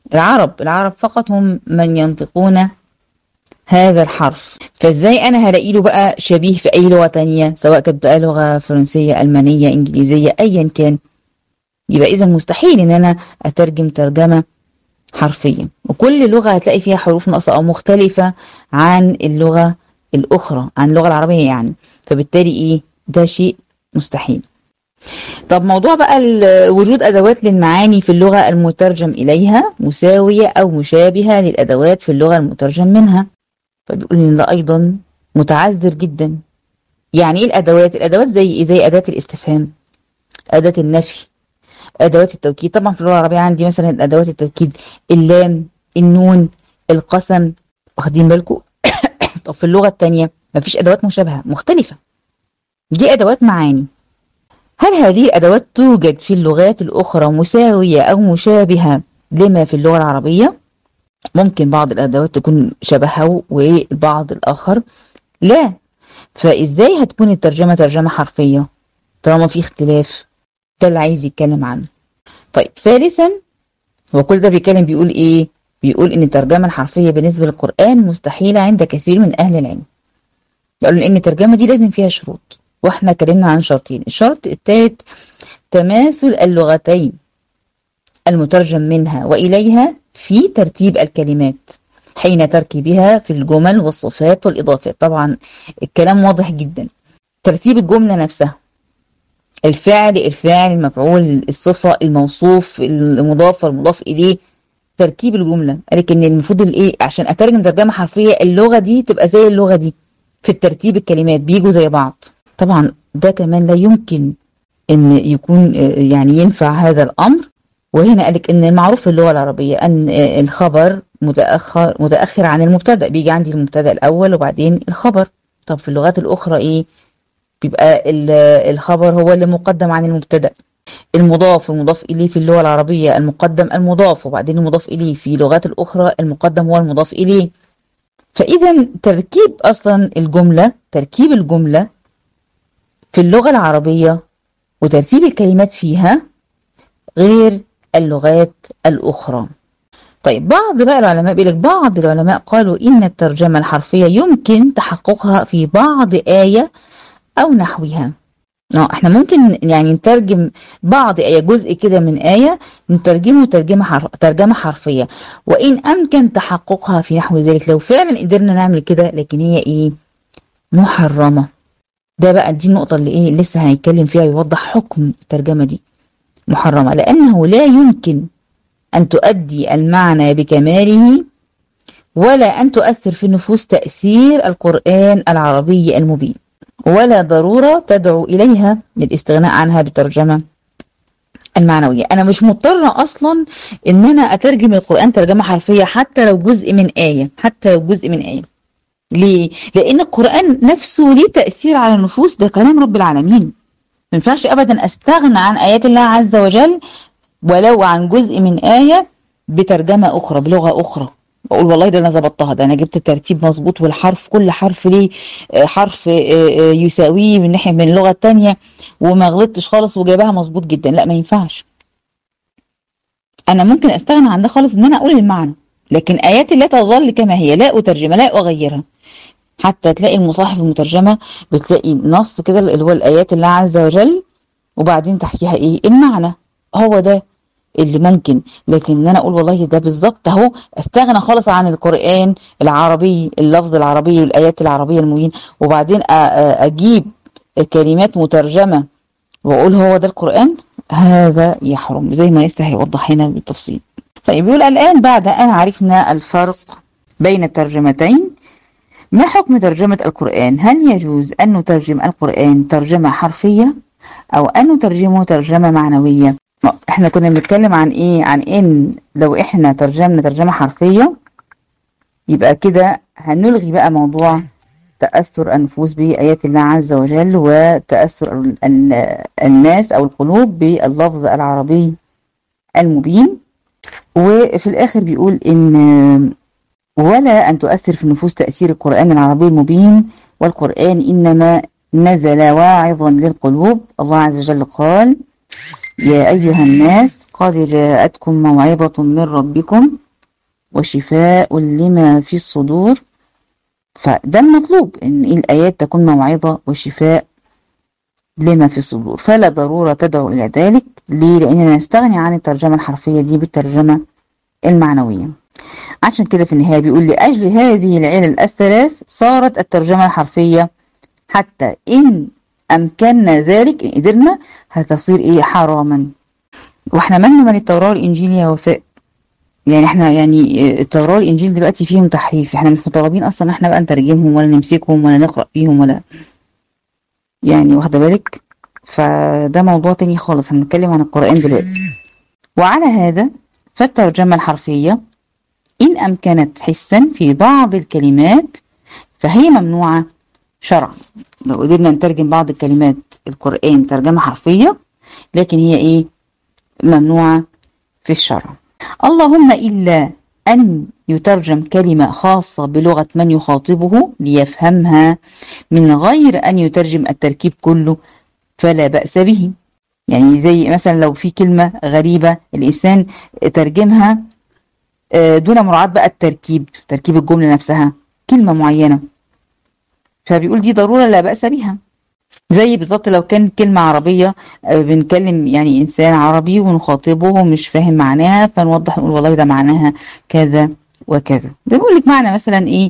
العرب فقط هم من ينطقون هذا الحرف. فازاي انا هلاقي له بقى شبيه في اي لغة تانية، سواء كانت بقى لغة فرنسية المانية انجليزية ايا كان؟ يبقى اذا مستحيل ان انا اترجم ترجمة حرفية، وكل لغة هتلاقي فيها حروف ناقصة او مختلفة عن اللغة الاخرى، عن اللغة العربية يعني. فبالتالي ايه ده شيء مستحيل. طب موضوع بقى وجود أدوات للمعاني في اللغة المترجم إليها مساوية أو مشابهة للأدوات في اللغة المترجم منها، فبيقول إن ده أيضا متعذر جدا. يعني إيه الأدوات؟ الأدوات زي أداة الاستفهام، أداة النفي، أدوات التوكيد. طبعا في اللغة العربية عندي مثلا أدوات التوكيد اللام، النون، القسم. واخدين بالكم؟ طب في اللغة التانية مفيش أدوات مشابهة مختلفة، دي أدوات معاني. هل هذه الأدوات توجد في اللغات الأخرى مساوية أو مشابهة لما في اللغة العربية؟ ممكن بعض الأدوات تكون شبهها والبعض الآخر لا. فإزاي هتكون الترجمة ترجمة حرفية طالما في اختلاف؟ ده اللي عايز يتكلم عنه. طيب ثالثا، وكل ده بيتكلم بيقول إيه؟ بيقول إن الترجمة الحرفية بالنسبة للقرآن مستحيلة عند كثير من أهل العلم. يقولون إن الترجمة دي لازم فيها شروط، واحنا اتكلمنا عن شرطين. الشرط الثالث تماثل اللغتين المترجم منها وإليها في ترتيب الكلمات حين تركيبها في الجمل والصفات والإضافات. طبعا الكلام واضح جدا. ترتيب الجملة نفسها، الفعل، المفعول، الصفة، الموصوف، المضاف والمضاف إليه، ترتيب الجملة. قالك إن المفروض الإيه عشان أترجم ترجمة حرفية اللغة دي تبقى زي اللغة دي في الترتيب، الكلمات بيجوا زي بعض. طبعا ده كمان لا يمكن ان يكون يعني ينفع هذا الامر. وهنا قالك ان المعروف في اللغة العربية ان الخبر متأخر عن المبتدأ، بيجي عندي المبتدأ الاول وبعدين الخبر. طب في اللغات الاخرى ايه؟ بيبقى الخبر هو اللي مقدم عن المبتدأ. المضاف والمضاف اليه في اللغة العربية المقدم المضاف وبعدين المضاف اليه، في لغات الاخرى المقدم هو المضاف اليه. فاذا تركيب اصلا الجملة، تركيب الجملة في اللغة العربية وترتيب الكلمات فيها غير اللغات الأخرى. طيب بعض بقى العلماء بيقولك، بعض العلماء قالوا إن الترجمة الحرفية يمكن تحققها في بعض آية أو نحوها. احنا ممكن يعني نترجم بعض آية، جزء كده من آية نترجمه ترجمة حرفية، وإن أمكن تحققها في نحو ذلك لو فعلا قدرنا نعمل كده، لكن هي إيه؟ محرمة. ده بقى دي النقطة اللي ايه لسه هنتكلم فيها، يوضح حكم الترجمة دي محرمة، لأنه لا يمكن أن تؤدي المعنى بكماله ولا أن تؤثر في النفوس تأثير القرآن العربي المبين. ولا ضرورة تدعو إليها للاستغناء عنها بالترجمة المعنوية. أنا مش مضطرة أصلا إن أنا أترجم القرآن ترجمة حرفية حتى لو جزء من آية، حتى لو جزء من آية. ليه؟ لأن القرآن نفسه ليه تأثير على النفوس، ده كلام رب العالمين. ما ينفعش أبدا أستغنى عن آيات الله عز وجل ولو عن جزء من آية بترجمة أخرى بلغة أخرى، بقول والله ده أنا ظبطتها، ده أنا جبت الترتيب مظبوط والحرف كل حرف ليه حرف يساويه من ناحية من اللغة التانية وما غلطتش خالص وجايبها مظبوط جدا. لا، ما ينفعش. أنا ممكن أستغنى عن ده خالص إن أنا أقول المعنى، لكن آيات الله تظل كما هي، لا أترجمها لا أغيرها. حتى تلاقي المصاحف المترجمة بتلاقي نص كده اللي هو الآيات الله عز وجل وبعدين تحكيها إيه المعنى، هو ده اللي ممكن. لكن ان انا اقول والله ده بالظبط اهو، استغنى خالص عن القرآن العربي، اللفظ العربي والايات العربية المبين، وبعدين اجيب كلمات مترجمة واقول هو ده القرآن، هذا يحرم زي ما يستحي يوضح هنا بالتفصيل. طيب يقول الآن بعد أن عرفنا الفرق بين الترجمتين، ما حكم ترجمة القرآن؟ هل يجوز أن نترجم القرآن ترجمة حرفية أو أن نترجمه ترجمة معنوية؟ احنا كنا بنتكلم عن ايه؟ عن ان لو احنا ترجمنا ترجمة حرفية يبقى كده هنلغي بقى موضوع تأثر النفوس بآيات الله عز وجل وتأثر الناس أو القلوب باللفظ العربي المبين. وفي الآخر بيقول إن ولا أن تؤثر في النفوس تأثير القرآن العربي المبين، والقرآن إنما نزل واعظا للقلوب. الله عز وجل قال يا أيها الناس قد جاءتكم موعظة من ربكم وشفاء لما في الصدور. فده المطلوب، إن الآيات تكون موعظة وشفاء لما في الصدور، فلا ضرورة تدعو إلى ذلك. ليه؟ لأننا نستغني عن الترجمة الحرفية دي بالترجمة المعنوية. عشان كده في النهاية بيقول لأجل هذه العلل الثلاث صارت الترجمة الحرفية حتى إن أمكننا ذلك، إن قدرنا هتصير إيه؟ حراما. وإحنا مالنا من التوراة والإنجيل يا وفاء؟ يعني إحنا يعني التوراة والإنجيل دلوقتي فيهم تحريف، إحنا مش مطالبين أصلا إحنا بقى نترجمهم ولا نمسكهم ولا نقرأ فيهم ولا يعني، واخدة بالك؟ فده موضوع تاني خالص، هنتكلم عن القرآن دلوقتي. وعلى هذا فالترجمة الحرفية إن أمكنت حسا في بعض الكلمات فهي ممنوعة شرعا. لو قدرنا نترجم بعض الكلمات القرآن ترجمة حرفية، لكن هي إيه؟ ممنوعة في الشرع. اللهم إلا أن يترجم كلمة خاصة بلغة من يخاطبه ليفهمها من غير أن يترجم التركيب كله فلا بأس به. يعني زي مثلا لو في كلمة غريبة الإنسان ترجمها دون مراعاة بقى تركيب الجملة نفسها، كلمة معينة، فبيقول دي ضرورة لا بأس بها. زي بالظبط لو كان كلمة عربية بنكلم يعني إنسان عربي ونخاطبه ومش فاهم معناها، فنوضح نقول والله ده معناها كذا وكذا. بنقول لك معنى مثلا إيه،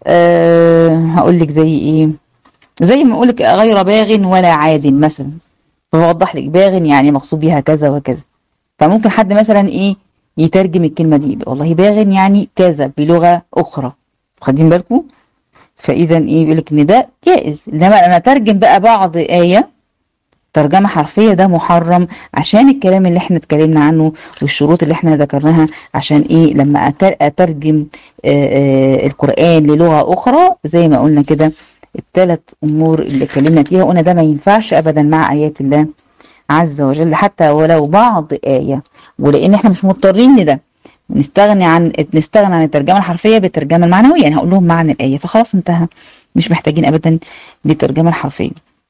هقول لك زي إيه، زي ما أقول لك غير باغ ولا عاد مثلا، فبوضح لك باغ يعني مقصود بيها كذا وكذا. فممكن حد مثلا إيه يترجم الكلمة دي والله باغ يعني كذا بلغة أخرى، خدين بالكم؟ فإذا إيه بيقول لك إن ده جائز. إنما أنا أترجم بقى بعض آية ترجمة حرفية ده محرم، عشان الكلام اللي احنا اتكلمنا عنه والشروط اللي احنا ذكرناها. عشان إيه؟ لما أترجم القرآن للغة أخرى زي ما قلنا كده الثلاث أمور اللي اتكلمنا فيها، قلنا ده ما ينفعش أبدا مع آيات الله عز وجل حتى ولو بعض آية. ولأن احنا مش مضطرين لده، نستغنى عن الترجمة الحرفية بالترجمة المعنوية. يعني هقول لهم معنى الآية فخلاص انتهى، مش محتاجين أبدا للترجمة الحرفية.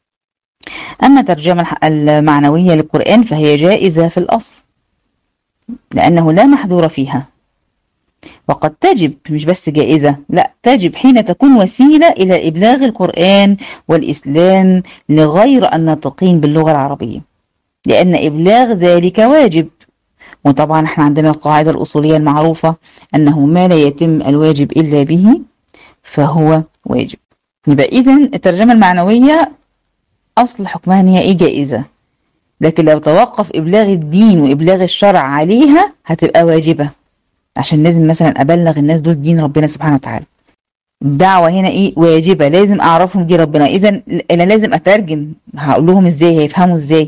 أما الترجمة المعنوية للقرآن فهي جائزة في الأصل لأنه لا محظور فيها، وقد تجب، مش بس جائزة، لا تجب حين تكون وسيلة إلى إبلاغ القرآن والإسلام لغير الناطقين باللغة العربية، لأن إبلاغ ذلك واجب. وطبعا احنا عندنا القاعدة الأصولية المعروفة أنه ما لا يتم الواجب إلا به فهو واجب. يبقى إذن الترجمة المعنوية أصل حكمها أن هي إيه؟ جائزة. لكن لو توقف إبلاغ الدين وإبلاغ الشرع عليها هتبقى واجبة، عشان لازم مثلا أبلغ الناس دول دين ربنا سبحانه وتعالى. الدعوة هنا ايه؟ واجبة، لازم اعرفهم دي ربنا. اذا انا لازم اترجم، هقول لهم ازاي؟ هيفهموا ازاي؟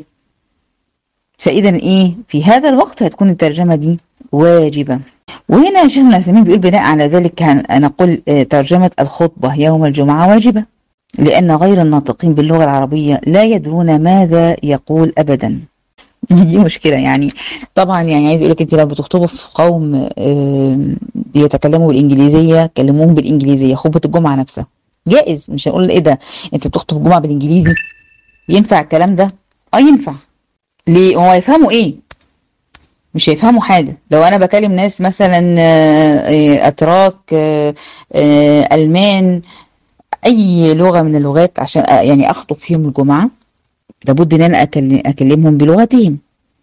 فاذا ايه؟ في هذا الوقت هتكون الترجمة دي واجبة. وهنا شيخ ابن عثيمين بيقول بناء على ذلك نقول ترجمة الخطبة يوم الجمعة واجبة، لأن غير الناطقين باللغة العربية لا يدرون ماذا يقول أبدا. دي مشكلة يعني. طبعا يعني عايز أقولك أنت لو بتخطبوا في قوم يتكلموا بالإنجليزية، كلموهم بالإنجليزية. خطبة الجمعة نفسها جائز، مش هنقول إيه ده أنت بتخطب الجمعة بالإنجليزي، ينفع الكلام ده؟ ينفع. ليه؟ هو يفهموا إيه؟ مش هيفهموا حاجة. لو أنا بكلم ناس مثلا أتراك، ألمان، أي لغة من اللغات، عشان يعني أخطب فيهم الجمعة لابد إن أنا أكلمهم بلغتهم.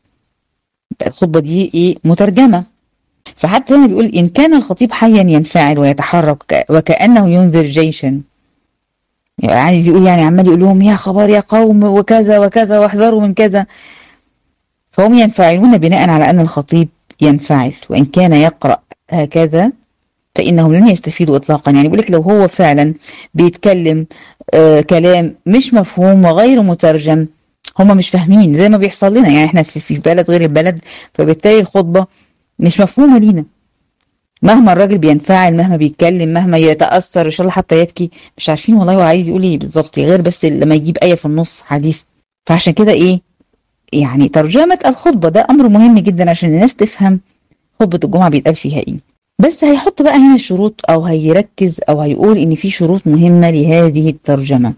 الخطبة دي إيه؟ مترجمة. فحتى هنا بيقول إن كان الخطيب حيا ينفعل ويتحرك وكأنه ينذر جيشا، يعني عايز يقول، يعني عمال يقول لهم يا خبر يا قوم وكذا وكذا واحذروا من كذا، فهم ينفعلون بناء على أن الخطيب ينفعل. وإن كان يقرأ هكذا فإنهم لن يستفيدوا إطلاقا. يعني بيقول لك لو هو فعلا بيتكلم كلام مش مفهوم وغير مترجم، هم مش فاهمين زي ما بيحصل لنا. يعني احنا في بلد غير البلد، فبالتالي الخطبة مش مفهومة لينا. مهما الراجل بينفعل، مهما بيتكلم، مهما يتأثر، إن شاء الله حتى يبكي، مش عارفين والله هو عايز يقول ايه بالظبط، غير بس لما يجيب آية في النص حديث. فعشان كده ايه؟ يعني ترجمة الخطبة ده أمر مهم جدا عشان الناس تفهم خطبة الجمعة بيتقال فيها ايه. بس هيحط بقى هنا شروط، أو هيركز أو هيقول إن في شروط مهمة لهذه الترجمة.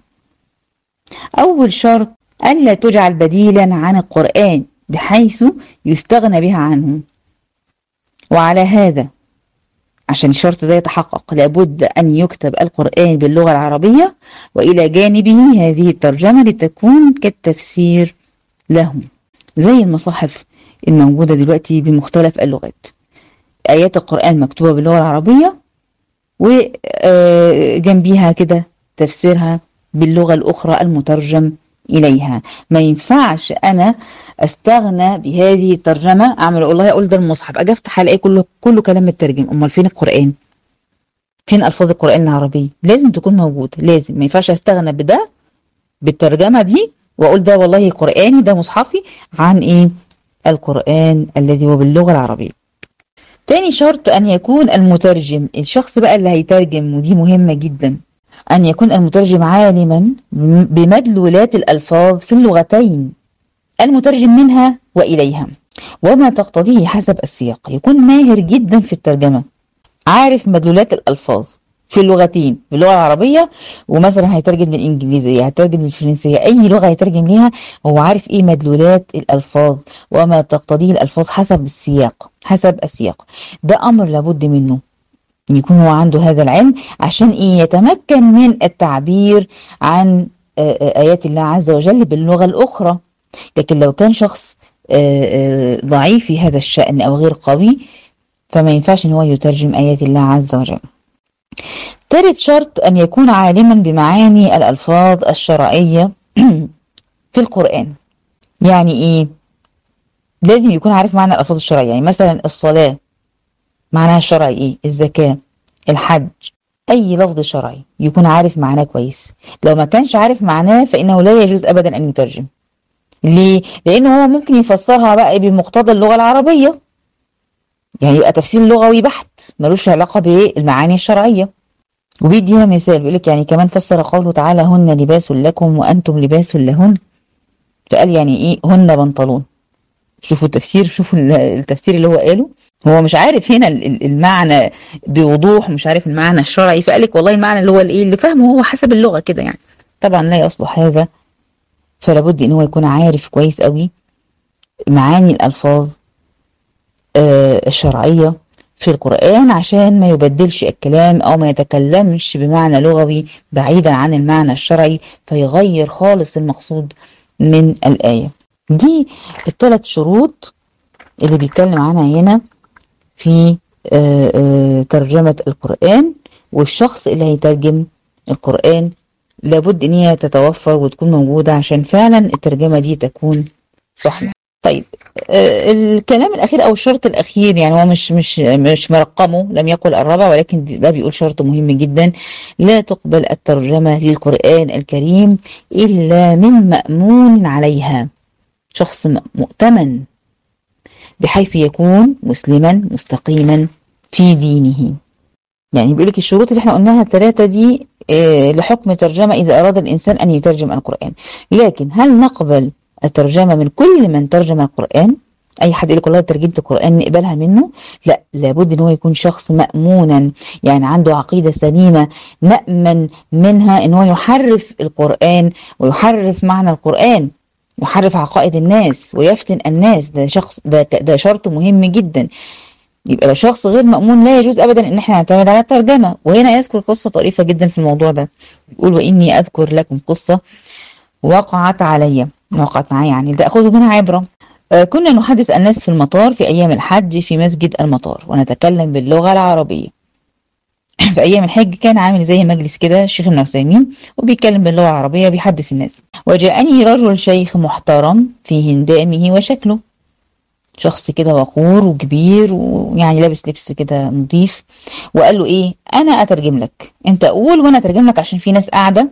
أول شرط ألا تجعل بديلا عن القرآن بحيث يستغنى بها عنه. وعلى هذا، عشان الشرط ده يتحقق، لابد أن يكتب القرآن باللغة العربية وإلى جانبه هذه الترجمة لتكون كالتفسير له، زي المصاحف الموجودة دلوقتي بمختلف اللغات. آيات القرآن مكتوبة باللغة العربية وجنبيها كده تفسيرها باللغة الأخرى المترجم إليها. ما ينفعش أنا أستغنى بهذه الترجمة، أعمل والله أقول ده المصحف، أجي أفتح ألاقي كله كلام مترجم. أمال فين القرآن؟ فين ألفاظ القرآن العربية؟ لازم تكون موجودة، لازم. ما ينفعش أستغنى بده، بالترجمة دي، وأقول ده والله قرآني، ده مصحفي، عن إيه؟ القرآن الذي هو باللغة العربية. تاني شرط أن يكون المترجم، الشخص بقى اللي هيترجم، ودي مهمة جدا، أن يكون المترجم عالما بمدلولات الألفاظ في اللغتين المترجم منها وإليها وما تقتضيه حسب السياق. يكون ماهر جدا في الترجمة، عارف مدلولات الألفاظ في اللغتين، باللغة العربية، ومثلا هيترجم للإنجليزية، هيترجم للفرنسية، أي لغة هيترجم ليها هو عارف إيه مدلولات الألفاظ وما تقتضيه الألفاظ حسب السياق، حسب السياق. ده أمر لابد منه، يكون هو عنده هذا العلم عشان إيه؟ يتمكن من التعبير عن آيات الله عز وجل باللغة الأخرى. لكن لو كان شخص ضعيف في هذا الشأن أو غير قوي، فما ينفعش إن هو يترجم آيات الله عز وجل. ثالث شرط أن يكون عالما بمعاني الألفاظ الشرعية في القرآن. يعني إيه؟ لازم يكون عارف معنى الألفاظ الشرعية. يعني مثلا الصلاة معناها الشرعي إيه؟ الزكاة، الحج، أي لفظ شرعي يكون عارف معناه كويس. لو ما كانش عارف معناه فإنه لا يجوز أبدا أن يترجم. ليه؟ لأنه هو ممكن يفسرها بقى بمقتضى اللغة العربية، يعني يبقى تفسير لغوي بحت ملوش علاقة بالمعاني الشرعية. وبيدينا مثال بيقول لك يعني كمان فسر قوله تعالى هن لباس لكم وأنتم لباس لهن، فقال يعني إيه؟ هن بنطلون. شوفوا التفسير، شوفوا التفسير اللي هو قاله. هو مش عارف هنا المعنى بوضوح، مش عارف المعنى الشرعي، فقال لك والله المعنى اللي هو الايه اللي فهمه هو حسب اللغة كده. يعني طبعا لا يصلح هذا، فلا بد ان هو يكون عارف كويس قوي معاني الألفاظ الشرعية في القرآن عشان ما يبدلش الكلام أو ما يتكلمش بمعنى لغوي بعيدا عن المعنى الشرعي فيغير خالص المقصود من الآية. دي الثلاث شروط اللي بيتكلم عنها هنا في ترجمة القرآن. والشخص اللي هيترجم القرآن لابد ان هي تتوفر وتكون موجودة عشان فعلا الترجمة دي تكون صحيحة. طيب الكلام الأخير أو الشرط الأخير، يعني هو مش مرقمه، لم يقل الرابع، ولكن ده بيقول شرط مهم جدا: لا تقبل الترجمة للقرآن الكريم إلا من مأمون عليها، شخص مؤتمن بحيث يكون مسلما مستقيما في دينه. يعني بيقول لك الشروط اللي احنا قلناها الثلاثة دي لحكم ترجمة إذا أراد الإنسان أن يترجم القرآن. لكن هل نقبل الترجمة من كل من ترجم القرآن؟ أي حد يقول لك والله ترجمة القرآن نقبلها منه؟ لا، لابد أن هو يكون شخص مأمونا، يعني عنده عقيدة سليمة نأمن منها أن هو يحرف القرآن ويحرف معنى القرآن، يحرف عقائد الناس ويفتن الناس. ده شرط مهم جدا. يبقى لو شخص غير مأمون لا يجوز أبدا إن احنا نعتمد على الترجمة. وهنا يذكر قصة طريفة جدا في الموضوع ده، يقول: وإني أذكر لكم قصة وقعت معي، يعني تأخذوا منها عبرة. كنا نحدث الناس في المطار في أيام الحج في مسجد المطار، ونتكلم باللغة العربية. في أيام الحج كان عامل زي مجلس كده الشيخ ابن عثيمين، وبيتكلم باللغة العربية بيحدث الناس. وجاءني رجل شيخ محترم في هندامه وشكله، شخص كده وقور وكبير ويعني لابس لبس كده نظيف، وقال له: ايه، انا اترجم لك، انت قول وانا اترجم لك، عشان في ناس قاعده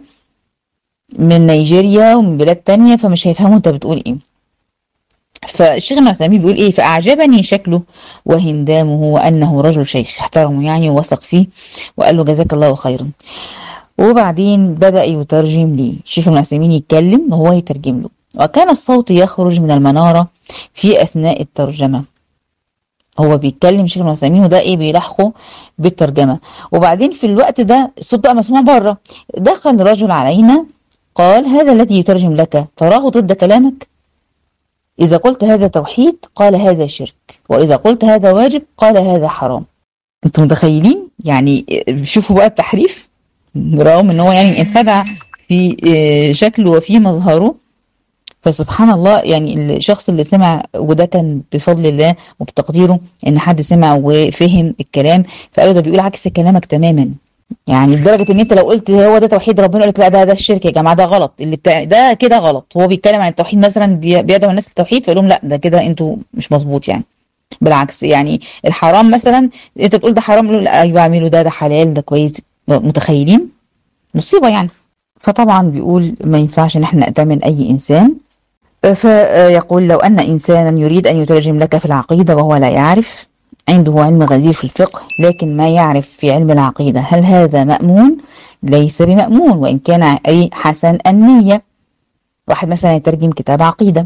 من نيجيريا ومن بلاد تانية فمش هيفهموا انت بتقول ايه. فالشيخ ابن عثيمين بيقول ايه: فاعجبني شكله وهندامه وانه رجل شيخ، احترمه يعني ووثق فيه، وقال له: جزاك الله خيرا. وبعدين بدأ يترجم لي الشيخ ابن عثيمين، يتكلم وهو يترجم له، وكان الصوت يخرج من المنارة في أثناء الترجمة. هو بيتكلم الشيخ ابن عثيمين وده ايه بيلحقه بالترجمة. وبعدين في الوقت ده الصوت بقى مسموع بره. دخل رجل علينا قال: هذا الذي يترجم لك تراه ضد كلامك؟ إذا قلت هذا توحيد قال هذا شرك، وإذا قلت هذا واجب قال هذا حرام. انتم متخيلين؟ يعني شوفوا بقى التحريف، رغم ان هو يعني انخدع في شكله وفي مظهره. فسبحان الله، يعني الشخص اللي سمع، وده كان بفضل الله وبتقديره ان حد سمع وفهم الكلام، فقالوا: ده بيقول عكس كلامك تماما. يعني لدرجه ان انت لو قلت هو ده توحيد ربنا يقول لك: لا، ده الشرك يا جماعه، ده غلط، اللي بتاع ده كده غلط. هو بيتكلم عن التوحيد مثلا، بيدعو الناس للتوحيد، فيقول لهم: لا، ده كده انتوا مش مظبوط. يعني بالعكس، يعني الحرام مثلا انت تقول ده حرام، يقولوا: لا، ايوه اعملوا ده حلال، ده كويس. متخيلين؟ مصيبه يعني. فطبعا بيقول ما ينفعش ان احنا نأتمن اي انسان. فيقول: لو أن إنسانا يريد أن يترجم لك في العقيدة وهو لا يعرف، عنده علم غزير في الفقه لكن ما يعرف في علم العقيدة، هل هذا مأمون؟ ليس بمأمون، وإن كان أي حسن النية. واحد مثلا يترجم كتاب عقيدة،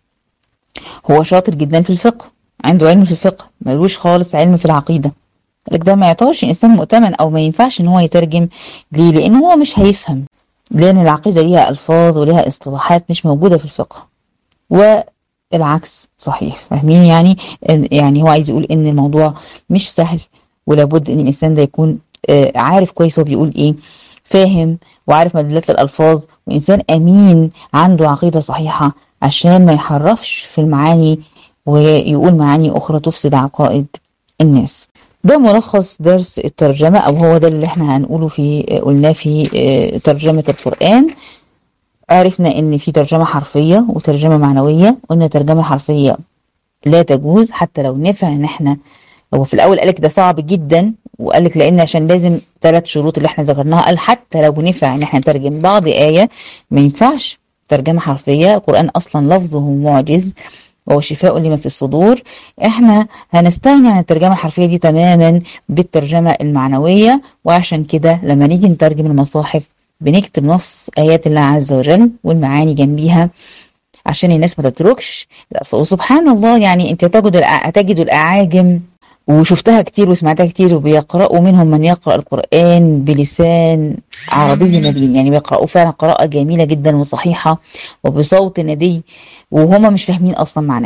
هو شاطر جدا في الفقه، عنده علم في الفقه، ملوش خالص علم في العقيدة، لك ده ما يعتبرش إنسان مؤتمن، أو ما ينفعش إن هو يترجم. ليه؟ لأنه هو مش هيفهم، لأن العقيدة ليها ألفاظ وليها اصطلاحات مش موجودة في الفقه، والعكس صحيح. فاهمين؟ يعني هو عايز يقول ان الموضوع مش سهل، ولابد ان الانسان ده يكون عارف كويس هو بيقول ايه، فاهم وعارف مدلولات الالفاظ، وانسان امين عنده عقيدة صحيحة، عشان ما يحرفش في المعاني ويقول معاني اخرى تفسد عقائد الناس. ده ملخص درس الترجمة، او هو ده اللي احنا هنقوله قلناه في ترجمة القرآن. عرفنا ان في ترجمة حرفية وترجمة معنوية. قلنا الترجمة حرفية لا تجوز، حتى لو نفع ان احنا، هو في الاول قالك ده صعب جدا، وقالك لان عشان لازم 3 شروط اللي احنا ذكرناها، قال حتى لو نفع ان احنا نترجم بعض آية ما ينفعش ترجمة حرفية. القرآن اصلا لفظه معجز وهو شفاء لما في الصدور. احنا هنستغني عن الترجمة الحرفية دي تماما بالترجمة المعنوية. وعشان كده لما نيجي نترجم المصاحف بنكتب نص آيات الله عز وجل والمعاني جنبيها عشان الناس ما تتركش. وسبحان الله، يعني انت هتجد الأعاجم، وشفتها كتير وسمعتها كتير، وبيقرأوا منهم من يقرأ القرآن بلسان عربي مبين، يعني بيقرأوا فعلا قراءة جميلة جدا وصحيحة وبصوت ندي، وهما مش فاهمين أصلا معناه.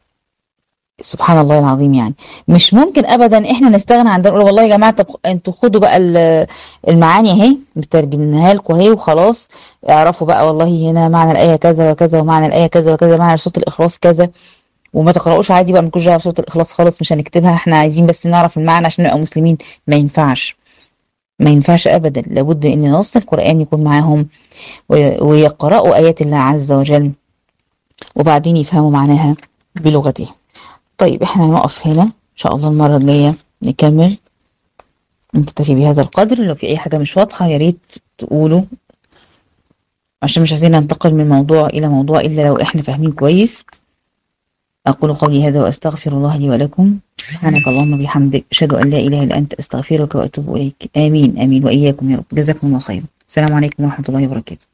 سبحان الله العظيم. يعني مش ممكن ابدا احنا نستغنى عن ده، نقول والله يا جماعه طب انتوا خدوا بقى المعاني اهي مترجمينها لكم اهي وخلاص، اعرفوا بقى والله هنا معنى الايه كذا وكذا، ومعنى الايه كذا وكذا، معنى سوره الاخلاص كذا، وما تقراوش عادي بقى، ما تكونش عارف سوره الاخلاص خالص، مش هنكتبها، احنا عايزين بس نعرف المعنى عشان نبقى مسلمين. ما ينفعش، ما ينفعش ابدا. لابد ان نص القران يكون معاهم ويقراوا ايات الله عز وجل، وبعدين يفهموا معناها بلغته. طيب احنا هنقف هنا ان شاء الله، المرة الجاية نكمل. نكتفي بهذا القدر. لو في اي حاجة مش واضحة يا ريت تقولوا، عشان مش عايزين ننتقل من موضوع الى موضوع الا لو احنا فاهمين كويس. اقول قولي هذا واستغفر الله لي ولكم. سبحانك اللهم وبحمدك، اشهد ان لا اله الا انت، استغفرك واتوب اليك. امين امين واياكم يا رب. جزاكم الله خيرا. السلام عليكم ورحمة الله وبركاته.